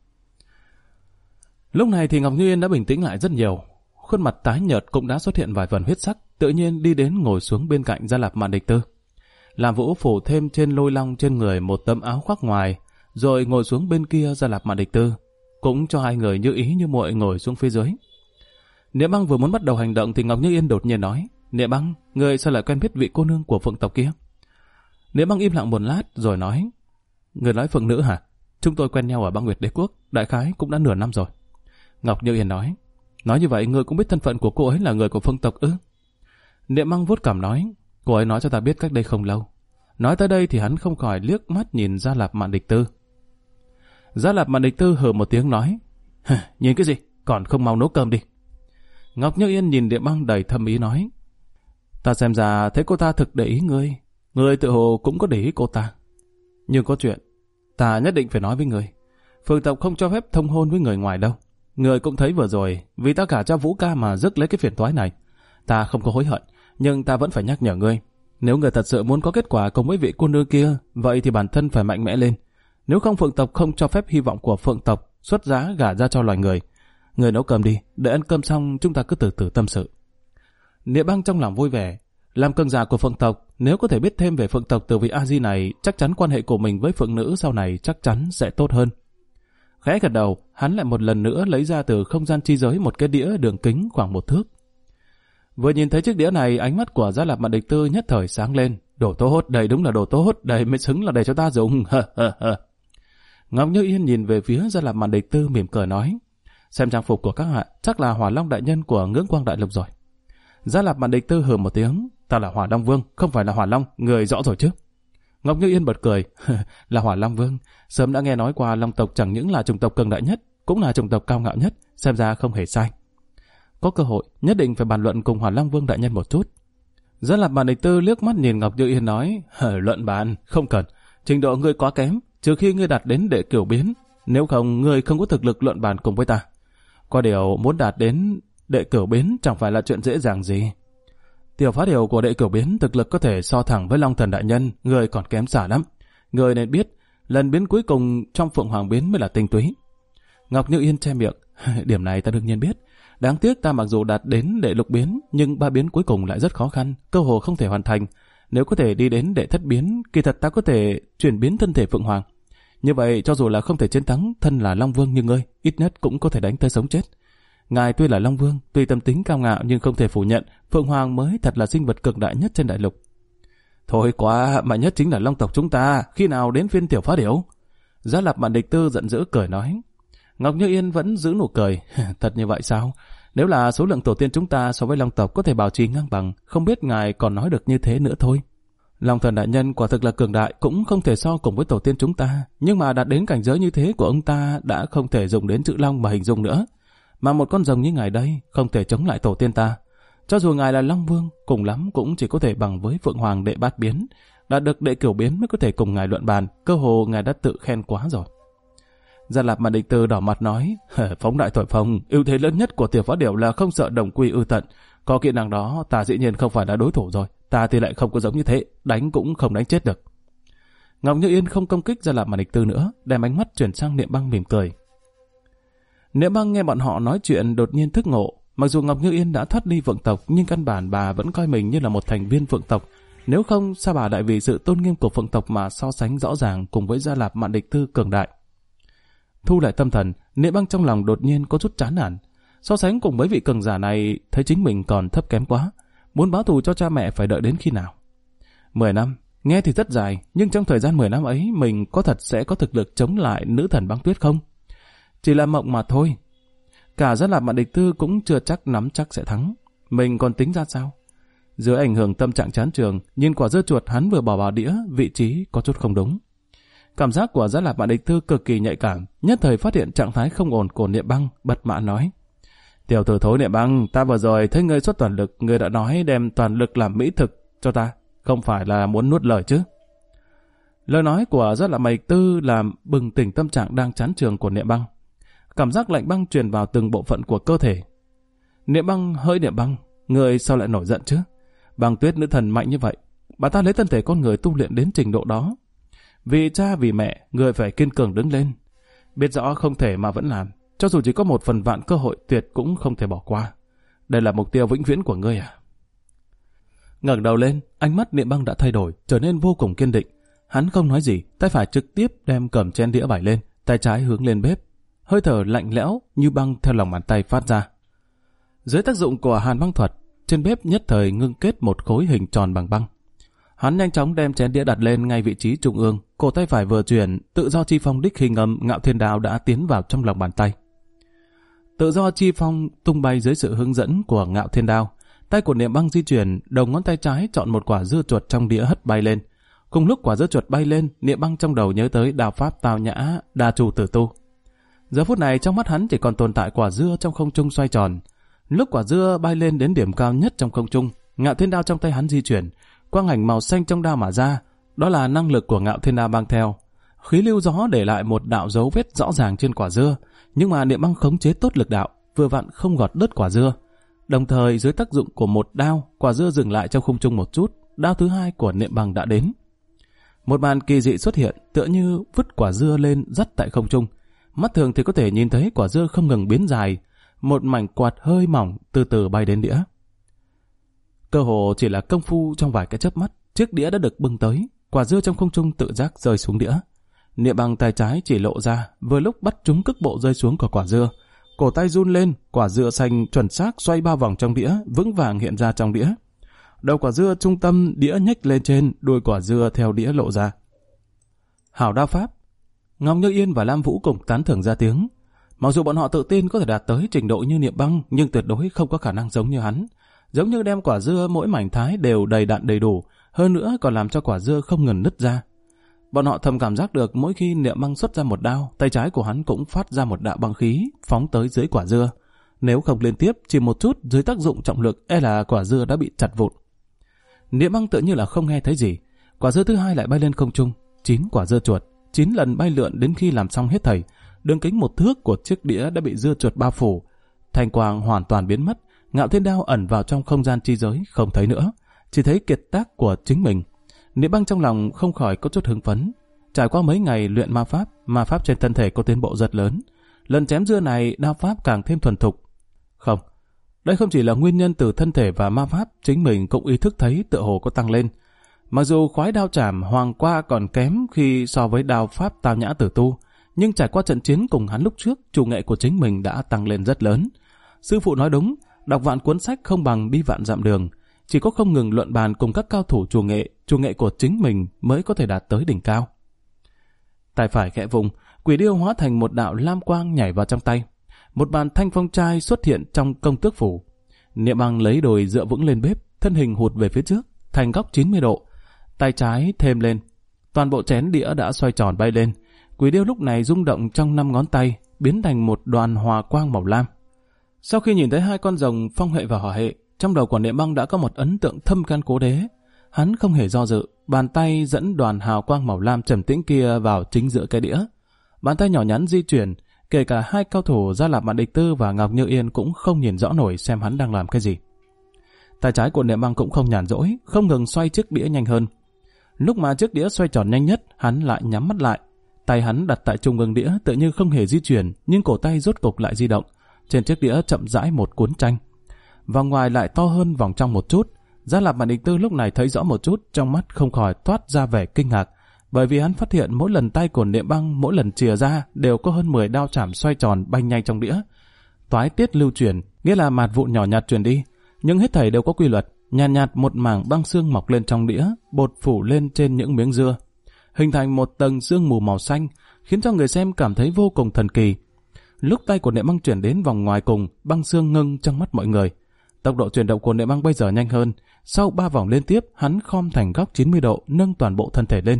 Lúc này thì Ngọc Như Yên đã bình tĩnh lại rất nhiều. Khuôn mặt tái nhợt cũng đã xuất hiện vài phần huyết sắc, tự nhiên đi đến ngồi xuống bên cạnh Gia Lạp Mạn Địch Tư. Làm Vũ phủ thêm trên Lôi Long trên người một tấm áo khoác ngoài, rồi ngồi xuống bên kia Gia Lạp Mạn Địch Tư, cũng cho hai người như ý như muội ngồi xuống phía dưới. Niệm Băng vừa muốn bắt đầu hành động thì Ngọc Như Yên đột nhiên nói, Niệm Băng, ngươi sao lại quen biết vị cô nương của Phượng tộc kia? Niệm Băng im lặng một lát rồi nói, người nói Phượng nữ hả? Chúng tôi quen nhau ở Băng Nguyệt Đế Quốc, đại khái cũng đã nửa năm rồi. Ngọc Như Yên nói như vậy ngươi cũng biết thân phận của cô ấy là người của Phượng tộc ư? Niệm Băng vuốt cằm nói, cô ấy nói cho ta biết cách đây không lâu. Nói tới đây thì hắn không khỏi liếc mắt nhìn Gia Lạp Mạn Địch Tư. Gia Lạp Mạn Địch Tư hừ một tiếng nói, nhìn cái gì, còn không mau nấu cơm đi. Ngọc Như Yên nhìn Niệm Băng đầy thâm ý nói, ta xem ra thấy cô ta thực để ý ngươi, ngươi tự hồ cũng có để ý cô ta. Nhưng có chuyện, ta nhất định phải nói với ngươi, Phượng tộc không cho phép thông hôn với người ngoài đâu. Ngươi cũng thấy vừa rồi, vì ta cả cho Vũ ca mà rước lấy cái phiền toái này. Ta không có hối hận, nhưng ta vẫn phải nhắc nhở ngươi. Nếu ngươi thật sự muốn có kết quả cùng với vị cô nương kia, vậy thì bản thân phải mạnh mẽ lên. Nếu không Phượng tộc không cho phép hy vọng của Phượng tộc xuất giá gả ra cho loài người. Ngươi nấu cơm đi, để ăn cơm xong chúng ta cứ từ từ tâm sự. Niệm Băng trong lòng vui vẻ. Làm cường giả của Phượng tộc, nếu có thể biết thêm về Phượng tộc từ vị A Di này, chắc chắn quan hệ của mình với Phượng nữ sau này chắc chắn sẽ tốt hơn. Khẽ gật đầu, hắn lại một lần nữa lấy ra từ không gian chi giới một cái đĩa đường kính khoảng 1 thước. Vừa nhìn thấy chiếc đĩa này, ánh mắt của Gia Lạp Mạn Địch Tư nhất thời sáng lên. Đồ tốt, đây đúng là đồ tốt, đây mới xứng là để cho ta dùng. Ngọc Như Yên nhìn về phía Gia Lạp Mạn Địch Tư mỉm cười nói, xem trang phục của các hạ chắc là Hỏa Long đại nhân của Ngưỡng Quang đại lục rồi. Gia Lạp Mạn Địch Tư hừ một tiếng, ta là Hỏa Long Vương, không phải là Hỏa Long, người rõ rồi chứ? Ngọc Như Yên bật cười, là Hỏa Long Vương, sớm đã nghe nói qua Long tộc chẳng những là chủng tộc cường đại nhất, cũng là chủng tộc cao ngạo nhất, xem ra không hề sai. Có cơ hội, nhất định phải bàn luận cùng Hỏa Long Vương đại nhân một chút. Gia Lạp Mạn Địch Tư liếc mắt nhìn Ngọc Như Yên nói, luận bàn, không cần, trình độ ngươi quá kém, trừ khi ngươi đạt đến đệ cửu biến, nếu không ngươi không có thực lực luận bàn cùng với ta. Có điều muốn đạt đến đệ cửu biến chẳng phải là chuyện dễ dàng gì. Tiểu Phá Điều của đệ cửu biến thực lực có thể so thẳng với Long Thần đại nhân, người còn kém xa lắm. Người nên biết, lần biến cuối cùng trong Phượng Hoàng biến mới là tinh túy. Ngọc Như Yên che miệng, điểm này ta đương nhiên biết. Đáng tiếc ta mặc dù đạt đến đệ lục biến, nhưng 3 biến cuối cùng lại rất khó khăn, cơ hồ không thể hoàn thành. Nếu có thể đi đến đệ thất biến, kỳ thật ta có thể chuyển biến thân thể Phượng Hoàng. Như vậy, cho dù là không thể chiến thắng thân là Long Vương như ngươi, ít nhất cũng có thể đánh tới sống chết. Ngài tuy là Long Vương, tuy tâm tính cao ngạo nhưng không thể phủ nhận, Phượng Hoàng mới thật là sinh vật cực đại nhất trên đại lục. Thôi quá, mạnh nhất chính là Long tộc chúng ta, khi nào đến phiên Tiểu Phá Điểu? Gia Lạp Mạn Địch Tư giận dữ cười nói. Ngọc Như Yên vẫn giữ nụ cười, thật như vậy sao? Nếu là số lượng tổ tiên chúng ta so với Long tộc có thể bảo trì ngang bằng, không biết ngài còn nói được như thế nữa thôi. Long Thần đại nhân quả thực là cường đại, cũng không thể so cùng với tổ tiên chúng ta, nhưng mà đạt đến cảnh giới như thế của ông ta đã không thể dùng đến chữ Long mà hình dung nữa. Mà một con rồng như ngài đây không thể chống lại tổ tiên ta. Cho dù ngài là Long Vương, cùng lắm cũng chỉ có thể bằng với Phượng Hoàng đệ bát biến, đạt được đệ cửu biến mới có thể cùng ngài luận bàn, cơ hồ ngài đã tự khen quá rồi. Gia Lạp Mạn Địch Tư đỏ mặt nói, phóng đại thổi phồng, ưu thế lớn nhất của Tiểu Phá Điểu là không sợ đồng quy ư tận. Có kỹ năng đó, ta dĩ nhiên không phải là đối thủ rồi, ta thì lại không có giống như thế, đánh cũng không đánh chết được. Ngọc Như Yên không công kích Gia Lạp Mạn Địch Tư nữa, đem ánh mắt chuyển sang Niệm Băng mỉm cười. Niệm Băng nghe bọn họ nói chuyện đột nhiên thức ngộ, mặc dù Ngọc Như Yên đã thoát đi Phượng tộc, nhưng căn bản bà vẫn coi mình như là một thành viên Phượng tộc. Nếu không, sao bà lại vì sự tôn nghiêm của Phượng tộc mà so sánh rõ ràng cùng với Gia Lạp Mạn Địch Tư cường đại? Thu lại tâm thần, Niệm Băng trong lòng đột nhiên có chút chán nản. So sánh cùng với vị cường giả này, thấy chính mình còn thấp kém quá. Muốn báo thù cho cha mẹ phải đợi đến khi nào? 10 năm, nghe thì rất dài, nhưng trong thời gian 10 năm ấy, mình có thật sẽ có thực lực chống lại nữ thần băng tuyết không? Chỉ là mộng mà thôi. Cả Gia Lạp Mạn Địch Tư cũng chưa chắc nắm chắc sẽ thắng. Mình còn tính ra sao? Dưới ảnh hưởng tâm trạng chán trường, nhìn quả dưa chuột hắn vừa bỏ vào đĩa, vị trí có chút không đúng. Cảm giác của Gia Lạp Bạn Địch Thư cực kỳ nhạy cảm, nhất thời phát hiện trạng thái không ổn của Niệm Băng, bật mã nói: Tiểu tử thối Niệm Băng, ta vừa rồi thấy ngươi xuất toàn lực, ngươi đã nói đem toàn lực làm mỹ thực cho ta, không phải là muốn nuốt lời chứ? Lời nói của Gia Lạp Bạn Địch Thư làm bừng tỉnh tâm trạng đang chán trường của Niệm Băng. Cảm giác lạnh băng truyền vào từng bộ phận của cơ thể. Niệm Băng hỡi Niệm Băng, ngươi sao lại nổi giận chứ? Băng Tuyết nữ thần mạnh như vậy, bà ta lấy thân thể con người tu luyện đến trình độ đó. Vì cha vì mẹ, người phải kiên cường đứng lên. Biết rõ không thể mà vẫn làm, cho dù chỉ có 1/1000 cơ hội tuyệt cũng không thể bỏ qua. Đây là mục tiêu vĩnh viễn của ngươi à? Ngẩng đầu lên, ánh mắt Niệm Băng đã thay đổi, trở nên vô cùng kiên định. Hắn không nói gì, tay phải trực tiếp đem cầm chén đĩa bày lên, tay trái hướng lên bếp. Hơi thở lạnh lẽo như băng theo lòng bàn tay phát ra. Dưới tác dụng của Hàn Băng Thuật, trên bếp nhất thời ngưng kết một khối hình tròn bằng băng. Hắn nhanh chóng đem chén đĩa đặt lên ngay vị trí trung ương, cổ tay phải vừa chuyển, tự do chi phong đích hình âm Ngạo Thiên Đao đã tiến vào trong lòng bàn tay. Tự do chi phong tung bay dưới sự hướng dẫn của Ngạo Thiên Đao, tay của Niệm Băng di chuyển, đầu ngón tay trái chọn một quả dưa chuột trong đĩa hất bay lên. Cùng lúc quả dưa chuột bay lên, Niệm Băng trong đầu nhớ tới đao pháp tào nhã, đa chủ tử tu. Giờ phút này trong mắt hắn chỉ còn tồn tại quả dưa trong không trung xoay tròn. Lúc quả dưa bay lên đến điểm cao nhất trong không trung, Ngạo Thiên Đao trong tay hắn di chuyển, quang ảnh màu xanh trong đao mà ra, đó là năng lực của Ngạo Thiên Đao mang theo. Khí lưu gió để lại một đạo dấu vết rõ ràng trên quả dưa, nhưng mà Niệm Băng khống chế tốt lực đạo, vừa vặn không gọt đứt quả dưa. Đồng thời dưới tác dụng của một đao, quả dưa dừng lại trong không trung một chút, đao thứ hai của Niệm Băng đã đến. Một màn kỳ dị xuất hiện, tựa như vứt quả dưa lên dắt tại không trung. Mắt thường thì có thể nhìn thấy quả dưa không ngừng biến dài, một mảnh quạt hơi mỏng từ từ bay đến đĩa. Cơ hồ chỉ là công phu trong vài cái chớp mắt, chiếc đĩa đã được bưng tới, quả dưa trong không trung tự giác rơi xuống đĩa. Niệm Băng tay trái chỉ lộ ra, vừa lúc bắt trúng cước bộ rơi xuống của quả dưa. Cổ tay run lên, quả dưa xanh chuẩn xác xoay 3 vòng trong đĩa, vững vàng hiện ra trong đĩa. Đầu quả dưa trung tâm đĩa nhếch lên trên, đuôi quả dưa theo đĩa lộ ra. Hảo đao pháp. Ngọc Như Yên và Lam Vũ cùng tán thưởng ra tiếng. Mặc dù bọn họ tự tin có thể đạt tới trình độ như Niệm Băng, nhưng tuyệt đối không có khả năng giống như hắn. Giống như đem quả dưa mỗi mảnh thái đều đầy đặn đầy đủ, hơn nữa còn làm cho quả dưa không ngừng nứt ra. Bọn họ thầm cảm giác được mỗi khi Niệm Băng xuất ra một đao, tay trái của hắn cũng phát ra một đạo băng khí, phóng tới dưới quả dưa. Nếu không liên tiếp, chỉ một chút dưới tác dụng trọng lực, e là quả dưa đã bị chặt vụn. Niệm Băng tự như là không nghe thấy gì. Quả dưa thứ hai lại bay lên không trung, 9 quả dưa chuột, 9 lần bay lượn đến khi làm xong hết thảy. Đường kính 1 thước của chiếc đĩa đã bị dưa chuột bao phủ. Thanh quang hoàn toàn biến mất, Ngạo Thiên Đao ẩn vào trong không gian chi giới, không thấy nữa, chỉ thấy kiệt tác của chính mình. Niệm Băng trong lòng không khỏi có chút hưng phấn. Trải qua mấy ngày luyện ma pháp trên thân thể có tiến bộ rất lớn. Lần chém dưa này, đao pháp càng thêm thuần thục. Không, đây không chỉ là nguyên nhân từ thân thể và ma pháp, chính mình cũng ý thức thấy tựa hồ có tăng lên. Mặc dù khoái đao chảm hoàng qua còn kém khi so với đao pháp tao nhã tử tu, nhưng trải qua trận chiến cùng hắn lúc trước, chủ nghệ của chính mình đã tăng lên rất lớn. Sư phụ nói đúng, đọc vạn cuốn sách không bằng đi vạn dặm đường. Chỉ có không ngừng luận bàn cùng các cao thủ chủ nghệ của chính mình mới có thể đạt tới đỉnh cao. Tay phải khẽ vùng, quỷ điêu hóa thành một đạo lam quang nhảy vào trong tay. Một bàn thanh phong trai xuất hiện trong công tước phủ. Niệm Băng lấy đồi dựa vững lên bếp, thân hình hụt về phía trước, thành góc 90 độ. Tay trái thêm lên, toàn bộ chén đĩa đã xoay tròn bay lên. Quỷ điêu lúc này rung động trong 5 ngón tay, biến thành một đoàn hòa quang màu lam. Sau khi nhìn thấy hai con rồng phong hệ và hỏa hệ, trong đầu của Niệm Băng đã có một ấn tượng thâm căn cố đế. Hắn không hề do dự, bàn tay dẫn đoàn hào quang màu lam trầm tĩnh kia vào chính giữa cái đĩa. Bàn tay nhỏ nhắn di chuyển, kể cả hai cao thủ Gia Lạp Bạn Địch Tư và Ngọc Như Yên cũng không nhìn rõ nổi xem hắn đang làm cái gì. Tay trái của Niệm Băng cũng không nhàn rỗi, không ngừng xoay chiếc đĩa nhanh hơn. Lúc mà chiếc đĩa xoay tròn nhanh nhất, hắn lại nhắm mắt lại. Tay hắn đặt tại trung ương đĩa tự như không hề di chuyển, nhưng cổ tay rốt cục lại di động. Trên chiếc đĩa chậm rãi một cuốn tranh. Vòng ngoài lại to hơn vòng trong một chút. Gia Lạp Bạn Địch Tư lúc này thấy rõ một chút, trong mắt không khỏi toát ra vẻ kinh ngạc, bởi vì hắn phát hiện mỗi lần tay của Niệm Băng mỗi lần chìa ra đều có hơn 10 đao chảm xoay tròn bay nhanh trong đĩa. Toái tiết lưu chuyển, nghĩa là mạt vụn nhỏ nhặt truyền đi, nhưng hết thảy đều có quy luật. Nhàn nhạt một mảng băng xương mọc lên trong đĩa, bột phủ lên trên những miếng dưa, hình thành một tầng sương mù màu xanh, khiến cho người xem cảm thấy vô cùng thần kỳ. Lúc tay của Niệm Băng chuyển đến vòng ngoài cùng, băng xương ngưng trong mắt mọi người. Tốc độ chuyển động của Niệm Băng bây giờ nhanh hơn. Sau 3 vòng liên tiếp, hắn khom thành góc 90 độ, nâng toàn bộ thân thể lên.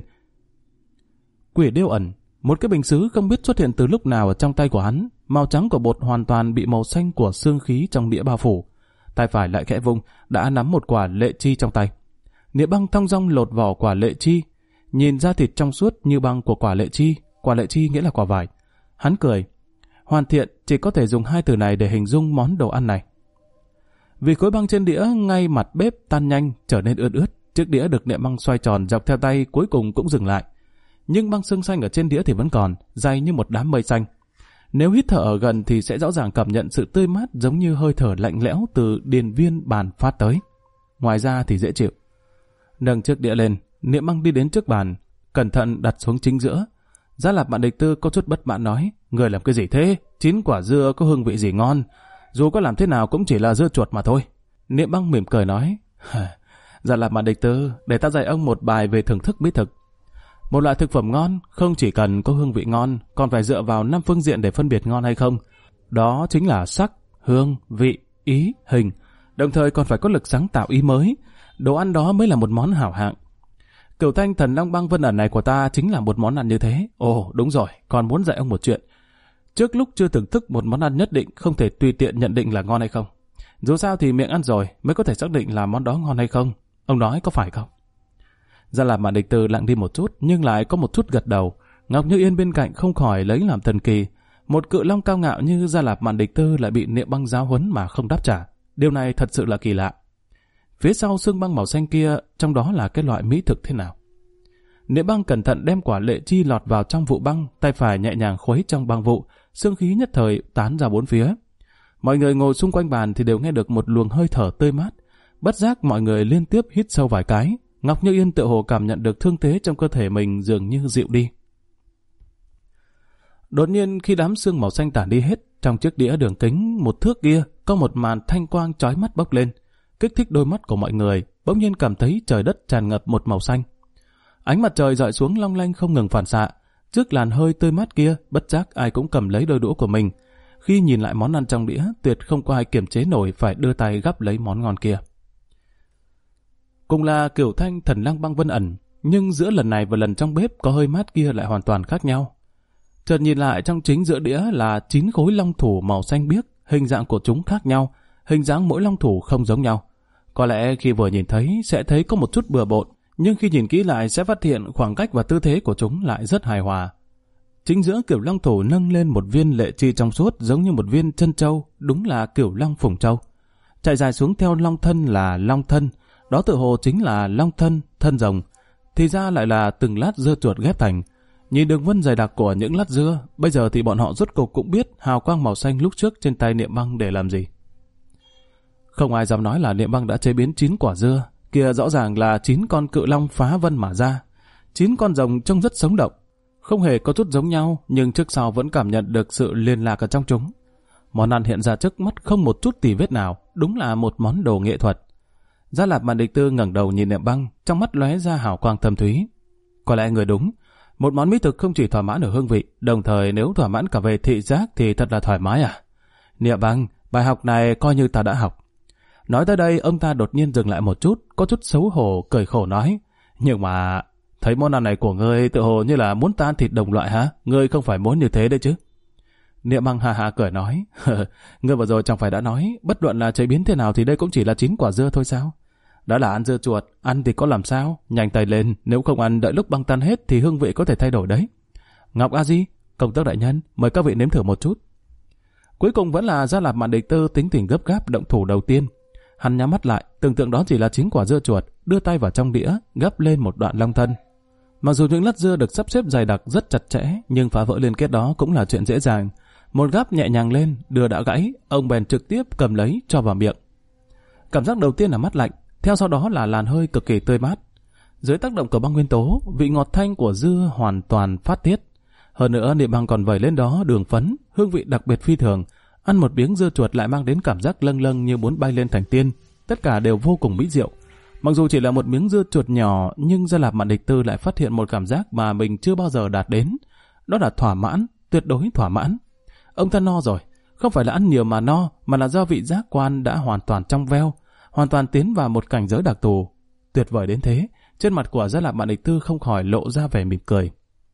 Quỷ điêu ẩn, một cái bình sứ không biết xuất hiện từ lúc nào ở trong tay của hắn. Màu trắng của bột hoàn toàn bị màu xanh của xương khí trong đĩa bao phủ. Tay phải lại khẽ vung, đã nắm một quả lệ chi trong tay. Niệm Băng thong dong lột vỏ quả lệ chi, nhìn ra thịt trong suốt như băng của quả lệ chi nghĩa là quả vải. Hắn cười, hoàn thiện chỉ có thể dùng 2 từ này để hình dung món đồ ăn này. Vì khối băng trên đĩa ngay mặt bếp tan nhanh, trở nên ướt ướt, chiếc đĩa được Niệm Băng xoay tròn dọc theo tay cuối cùng cũng dừng lại. Nhưng băng xương xanh ở trên đĩa thì vẫn còn, dày như một đám mây xanh. Nếu hít thở ở gần thì sẽ rõ ràng cảm nhận sự tươi mát giống như hơi thở lạnh lẽo từ điền viên bàn phát tới. Ngoài ra thì dễ chịu. Nâng chiếc đĩa lên, Niệm Băng đi đến trước bàn, cẩn thận đặt xuống chính giữa. Gia Lạp Mạn Địch Tư có chút bất mãn nói, người làm cái gì thế? 9 quả dưa có hương vị gì ngon? Dù có làm thế nào cũng chỉ là dưa chuột mà thôi. Niệm Băng mỉm cười nói, Gia Lạp Mạn Địch Tư, để ta dạy ông một bài về thưởng thức mỹ thực. Một loại thực phẩm ngon không chỉ cần có hương vị ngon, còn phải dựa vào 5 phương diện để phân biệt ngon hay không. Đó chính là sắc, hương, vị, ý, hình. Đồng thời còn phải có lực sáng tạo ý mới. Đồ ăn đó mới là một món hảo hạng. Cửu Thanh Thần Long Băng Vân Ẩn này của ta chính là một món ăn như thế. Ồ, đúng rồi, còn muốn dạy ông một chuyện. Trước lúc chưa thưởng thức một món ăn nhất định không thể tùy tiện nhận định là ngon hay không. Dù sao thì miệng ăn rồi mới có thể xác định là món đó ngon hay không. Ông nói có phải không? Gia Lạp Mạn Địch Tư lặng đi một chút nhưng lại có một chút gật đầu. Ngọc Như Yên bên cạnh không khỏi lấy làm thần kỳ. Một cự long cao ngạo như Gia Lạp Mạn Địch Tư lại bị Niệm Băng giáo huấn mà không đáp trả. Điều này thật sự là kỳ lạ. Phía sau xương băng màu xanh kia, trong đó là cái loại mỹ thực thế nào? Niệm Băng cẩn thận đem quả lệ chi lọt vào trong vụ băng, tay phải nhẹ nhàng khuấy trong băng vụ, xương khí nhất thời tán ra bốn phía. Mọi người ngồi xung quanh bàn thì đều nghe được một luồng hơi thở tươi mát. Bất giác mọi người liên tiếp hít sâu vài cái. Ngọc Như Yên tự hồ cảm nhận được thương thế trong cơ thể mình dường như dịu đi. Đột nhiên khi đám xương màu xanh tản đi hết, trong chiếc đĩa đường kính 1 thước kia có một màn thanh quang chói mắt bốc lên, kích thích đôi mắt của mọi người, bỗng nhiên cảm thấy trời đất tràn ngập một màu xanh. Ánh mặt trời rọi xuống long lanh không ngừng phản xạ, trước làn hơi tươi mát kia, bất giác ai cũng cầm lấy đôi đũa của mình. Khi nhìn lại món ăn trong đĩa, tuyệt không có ai kiềm chế nổi phải đưa tay gắp lấy món ngon kia. Cùng là Cửu Thanh Thần Long Băng Vân Ẩn, nhưng giữa lần này và lần trong bếp có hơi mát kia lại hoàn toàn khác nhau. Chợt nhìn lại trong chính giữa đĩa là 9 khối long thủ màu xanh biếc, hình dạng của chúng khác nhau, hình dáng mỗi long thủ không giống nhau. Có lẽ khi vừa nhìn thấy sẽ thấy có một chút bừa bộn, nhưng khi nhìn kỹ lại sẽ phát hiện khoảng cách và tư thế của chúng lại rất hài hòa. Chính giữa Cửu Long thủ nâng lên một viên lệ chi trong suốt giống như một viên chân châu, đúng là Cửu Long Phùng Châu. Chạy dài xuống theo long thân là long thân, đó tự hồ chính là long thân, thân rồng. Thì ra lại là từng lát dưa chuột ghép thành. Nhìn đường vân dày đặc của những lát dưa, bây giờ thì bọn họ rốt cục cũng biết hào quang màu xanh lúc trước trên tay Niệm Băng để làm gì. Không ai dám nói là Niệm Băng đã chế biến 9 quả dưa, kia rõ ràng là 9 con cự long phá vân mà ra. 9 con rồng trông rất sống động, không hề có chút giống nhau, nhưng trước sau vẫn cảm nhận được sự liên lạc ở trong chúng. Món ăn hiện ra trước mắt không một chút tì vết nào, đúng là một món đồ nghệ thuật. Gia Lạp Mạn Địch Tư ngẩng đầu nhìn Niệm Băng, trong mắt lóe ra hào quang thâm thúy. Có lẽ người đúng, một món mỹ thực không chỉ thỏa mãn ở hương vị, đồng thời nếu thỏa mãn cả về thị giác thì thật là thoải mái à. Niệm Băng, bài học này coi như ta đã học. Nói tới đây, ông ta đột nhiên dừng lại một chút, có chút xấu hổ, cười khổ nói. Nhưng mà, thấy món ăn này của ngươi tự hồ như là muốn ta ăn thịt đồng loại hả? Ngươi không phải muốn như thế đấy chứ? Niệm Băng hà hà cười nói. Ngươi vừa rồi chẳng phải đã nói, bất luận là chế biến thế nào thì đây cũng chỉ là 9 quả dưa thôi sao? Đã là ăn dưa chuột, ăn thì có làm sao? Nhanh tay lên, nếu không ăn đợi lúc băng tan hết thì hương vị có thể thay đổi đấy. Ngọc A Di, công tước đại nhân, mời các vị nếm thử một chút. Cuối cùng vẫn là Gia Lạp Mạn Địch Tư tính tình gấp gáp động thủ đầu tiên. Hắn nhắm mắt lại, tưởng tượng đó chỉ là 9 quả dưa chuột, đưa tay vào trong đĩa, gấp lên một đoạn long thân. Mặc dù những lát dưa được sắp xếp dày đặc rất chặt chẽ, nhưng phá vỡ liên kết đó cũng là chuyện dễ dàng. Một gắp nhẹ nhàng lên, đưa đã gãy, ông bèn trực tiếp cầm lấy cho vào miệng. Cảm giác đầu tiên là mát lạnh, theo sau đó là làn hơi cực kỳ tươi mát. Dưới tác động của băng nguyên tố, vị ngọt thanh của dưa hoàn toàn phát tiết. Hơn nữa, Niệm Băng còn vẩy lên đó đường phấn, hương vị đặc biệt phi thường. Ăn một miếng dưa chuột lại mang đến cảm giác lâng lâng như muốn bay lên thành tiên. Tất cả đều vô cùng mỹ diệu. Mặc dù chỉ là một miếng dưa chuột nhỏ, nhưng Gia Lạp Mạn Địch Tư lại phát hiện một cảm giác mà mình chưa bao giờ đạt đến. Đó là thỏa mãn, tuyệt đối thỏa mãn. Ông ta no rồi, Không phải là ăn nhiều mà no, mà là do vị giác quan đã hoàn toàn trong veo, hoàn toàn tiến vào một cảnh giới đặc thù. Tuyệt vời đến thế, trên mặt của Gia Lạp Mạn Địch Tư không khỏi lộ ra vẻ mỉm cười.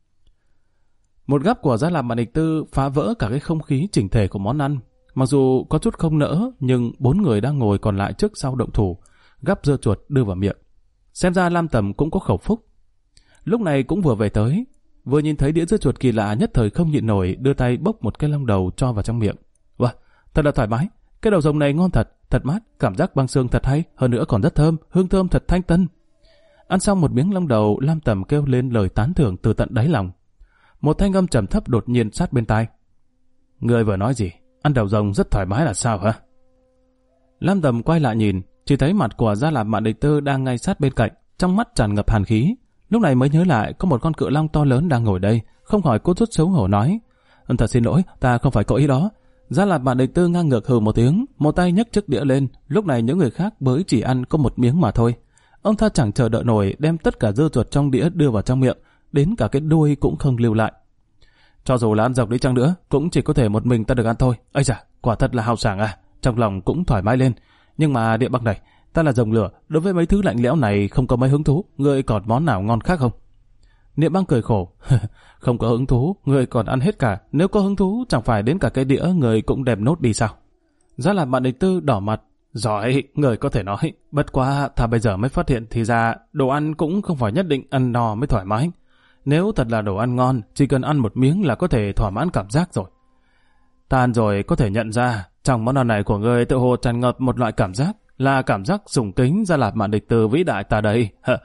Một gắp của Gia Lạp Mạn Địch Tư phá vỡ cả cái không khí chỉnh thể của món ăn. Mặc dù có chút không nỡ, nhưng 4 người đang ngồi còn lại trước sau động thủ, gắp dưa chuột đưa vào miệng. Xem ra Lam Tầm cũng có khẩu phúc. Lúc này cũng vừa về tới, vừa nhìn thấy đĩa dưa chuột kỳ lạ, nhất thời không nhịn nổi, đưa tay bốc một cái lông đầu cho vào trong miệng. Wow, thật là thoải mái. Cái đầu rồng này ngon thật, thật mát, cảm giác băng xương thật hay, hơn nữa còn rất thơm, hương thơm thật thanh tân. Ăn xong một miếng lông đầu, Lam Tầm kêu lên lời tán thưởng từ tận đáy lòng. Một thanh âm trầm thấp đột nhiên sát bên tai. Người vừa nói gì? Ăn đầu rồng rất thoải mái là sao hả? Lam Tầm quay lại nhìn, chỉ thấy mặt của Gia Lạp Mạn Địch Tư đang ngay sát bên cạnh, trong mắt tràn ngập hàn khí. Lúc này mới nhớ lại có một con cự long to lớn đang ngồi đây, không khỏi cô chút xấu hổ nói: Thật xin lỗi, ta không phải có ý đó. Gia Lạp Mạn Địch Tư ngang ngược hừ một tiếng, một tay nhấc chiếc đĩa lên. Lúc này những người khác mới chỉ ăn có một miếng mà thôi. Ông ta chẳng chờ đợi nổi, đem tất cả dưa chuột trong đĩa đưa vào trong miệng, đến cả cái đuôi cũng không lưu lại. Cho dù là ăn dọc đi chăng nữa, cũng chỉ có thể một mình ta được ăn thôi. Ây da, quả thật là hào sảng à, trong lòng cũng thoải mái lên. Nhưng mà Địa Băng này, ta là rồng lửa, đối với mấy thứ lạnh lẽo này không có mấy hứng thú. Ngươi còn món nào ngon khác không? Địa Băng cười khổ. Không có hứng thú, ngươi còn ăn hết cả. Nếu có hứng thú, chẳng phải đến cả cái đĩa ngươi cũng đem nốt đi sao? Gia Lạp Mạn Địch Tư đỏ mặt. Giỏi, người có thể nói. Bất quá ta bây giờ mới phát hiện thì ra đồ ăn cũng không phải nhất định ăn no mới thoải mái. Nếu thật là đồ ăn ngon, chỉ cần ăn một miếng là có thể thỏa mãn cảm giác rồi. Ta ăn rồi có thể nhận ra, trong món ăn này của ngươi tự hồ tràn ngập một loại cảm giác, là cảm giác sùng kính Gia Lạp Mạn Địch Tư vĩ đại ta đây.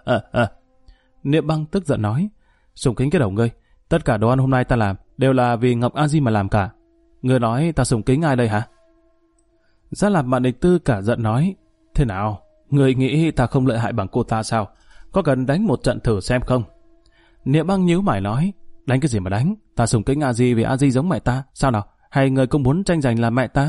Niệm Băng tức giận nói: Sùng kính cái đầu ngươi, tất cả đồ ăn hôm nay ta làm đều là vì Ngọc A Di mà làm cả. Ngươi nói ta sùng kính ai đây hả? Gia Lạp Mạn Địch Tư cả giận nói: Thế nào, ngươi nghĩ ta không lợi hại bằng cô ta sao? Có cần đánh một trận thử xem không? Niệm Băng nhíu mày nói: Đánh cái gì mà đánh? Ta sùng kính A Di vì A Di giống mẹ ta, sao nào? Hay người cũng muốn tranh giành làm mẹ ta?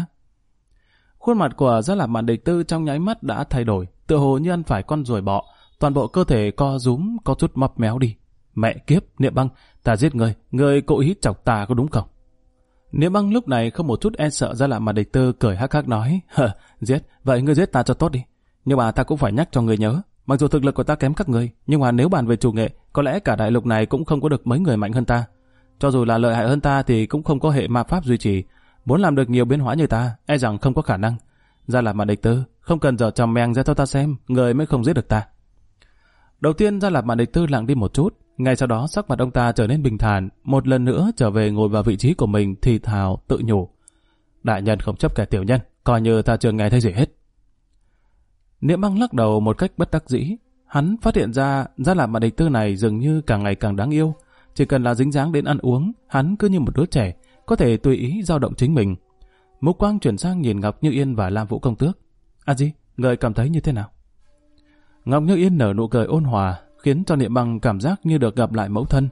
Khuôn mặt của Gia Lạp Mạn Địch Tư trong nháy mắt đã thay đổi, tựa hồ như ăn phải con ruồi bọ, toàn bộ cơ thể co rúm, có chút mấp méo đi. Mẹ kiếp, Niệm Băng, ta giết ngươi cố ý chọc ta có đúng không? Niệm Băng lúc này không một chút e sợ Gia Lạp Mạn Địch Tư cười hắc hắc nói: Giết, vậy ngươi giết ta cho tốt đi. Nhưng mà ta cũng phải nhắc cho ngươi nhớ, mặc dù thực lực của ta kém các ngươi, nhưng mà nếu bàn về chủ nghệ, có lẽ cả đại lục này cũng không có được mấy người mạnh hơn ta. Cho dù là lợi hại hơn ta thì cũng không có hệ ma pháp duy trì. Muốn làm được nhiều biến hóa như ta, e rằng không có khả năng. Gia Lạp Mạn Địch Tư, không cần dở trò mèng ra cho ta xem, người mới không giết được ta. Đầu tiên Gia Lạp Mạn Địch Tư lặng đi một chút, ngay sau đó sắc mặt ông ta trở nên bình thản, một lần nữa trở về ngồi vào vị trí của mình, thì thào tự nhủ: Đại nhân không chấp kẻ tiểu nhân, coi như ta chưa nghe thấy gì hết. Niệm Băng lắc đầu một cách bất đắc dĩ. Hắn phát hiện ra Gia Lạp Mạn Địch Tư này dường như càng ngày càng đáng yêu. Chỉ cần là dính dáng đến ăn uống, hắn cứ như một đứa trẻ, có thể tùy ý dao động chính mình. Mục quang chuyển sang nhìn Ngọc Như Yên và Lam Vũ Công Tước. A Di, người cảm thấy như thế nào? Ngọc Như Yên nở nụ cười ôn hòa, khiến cho Niệm Băng cảm giác như được gặp lại mẫu thân.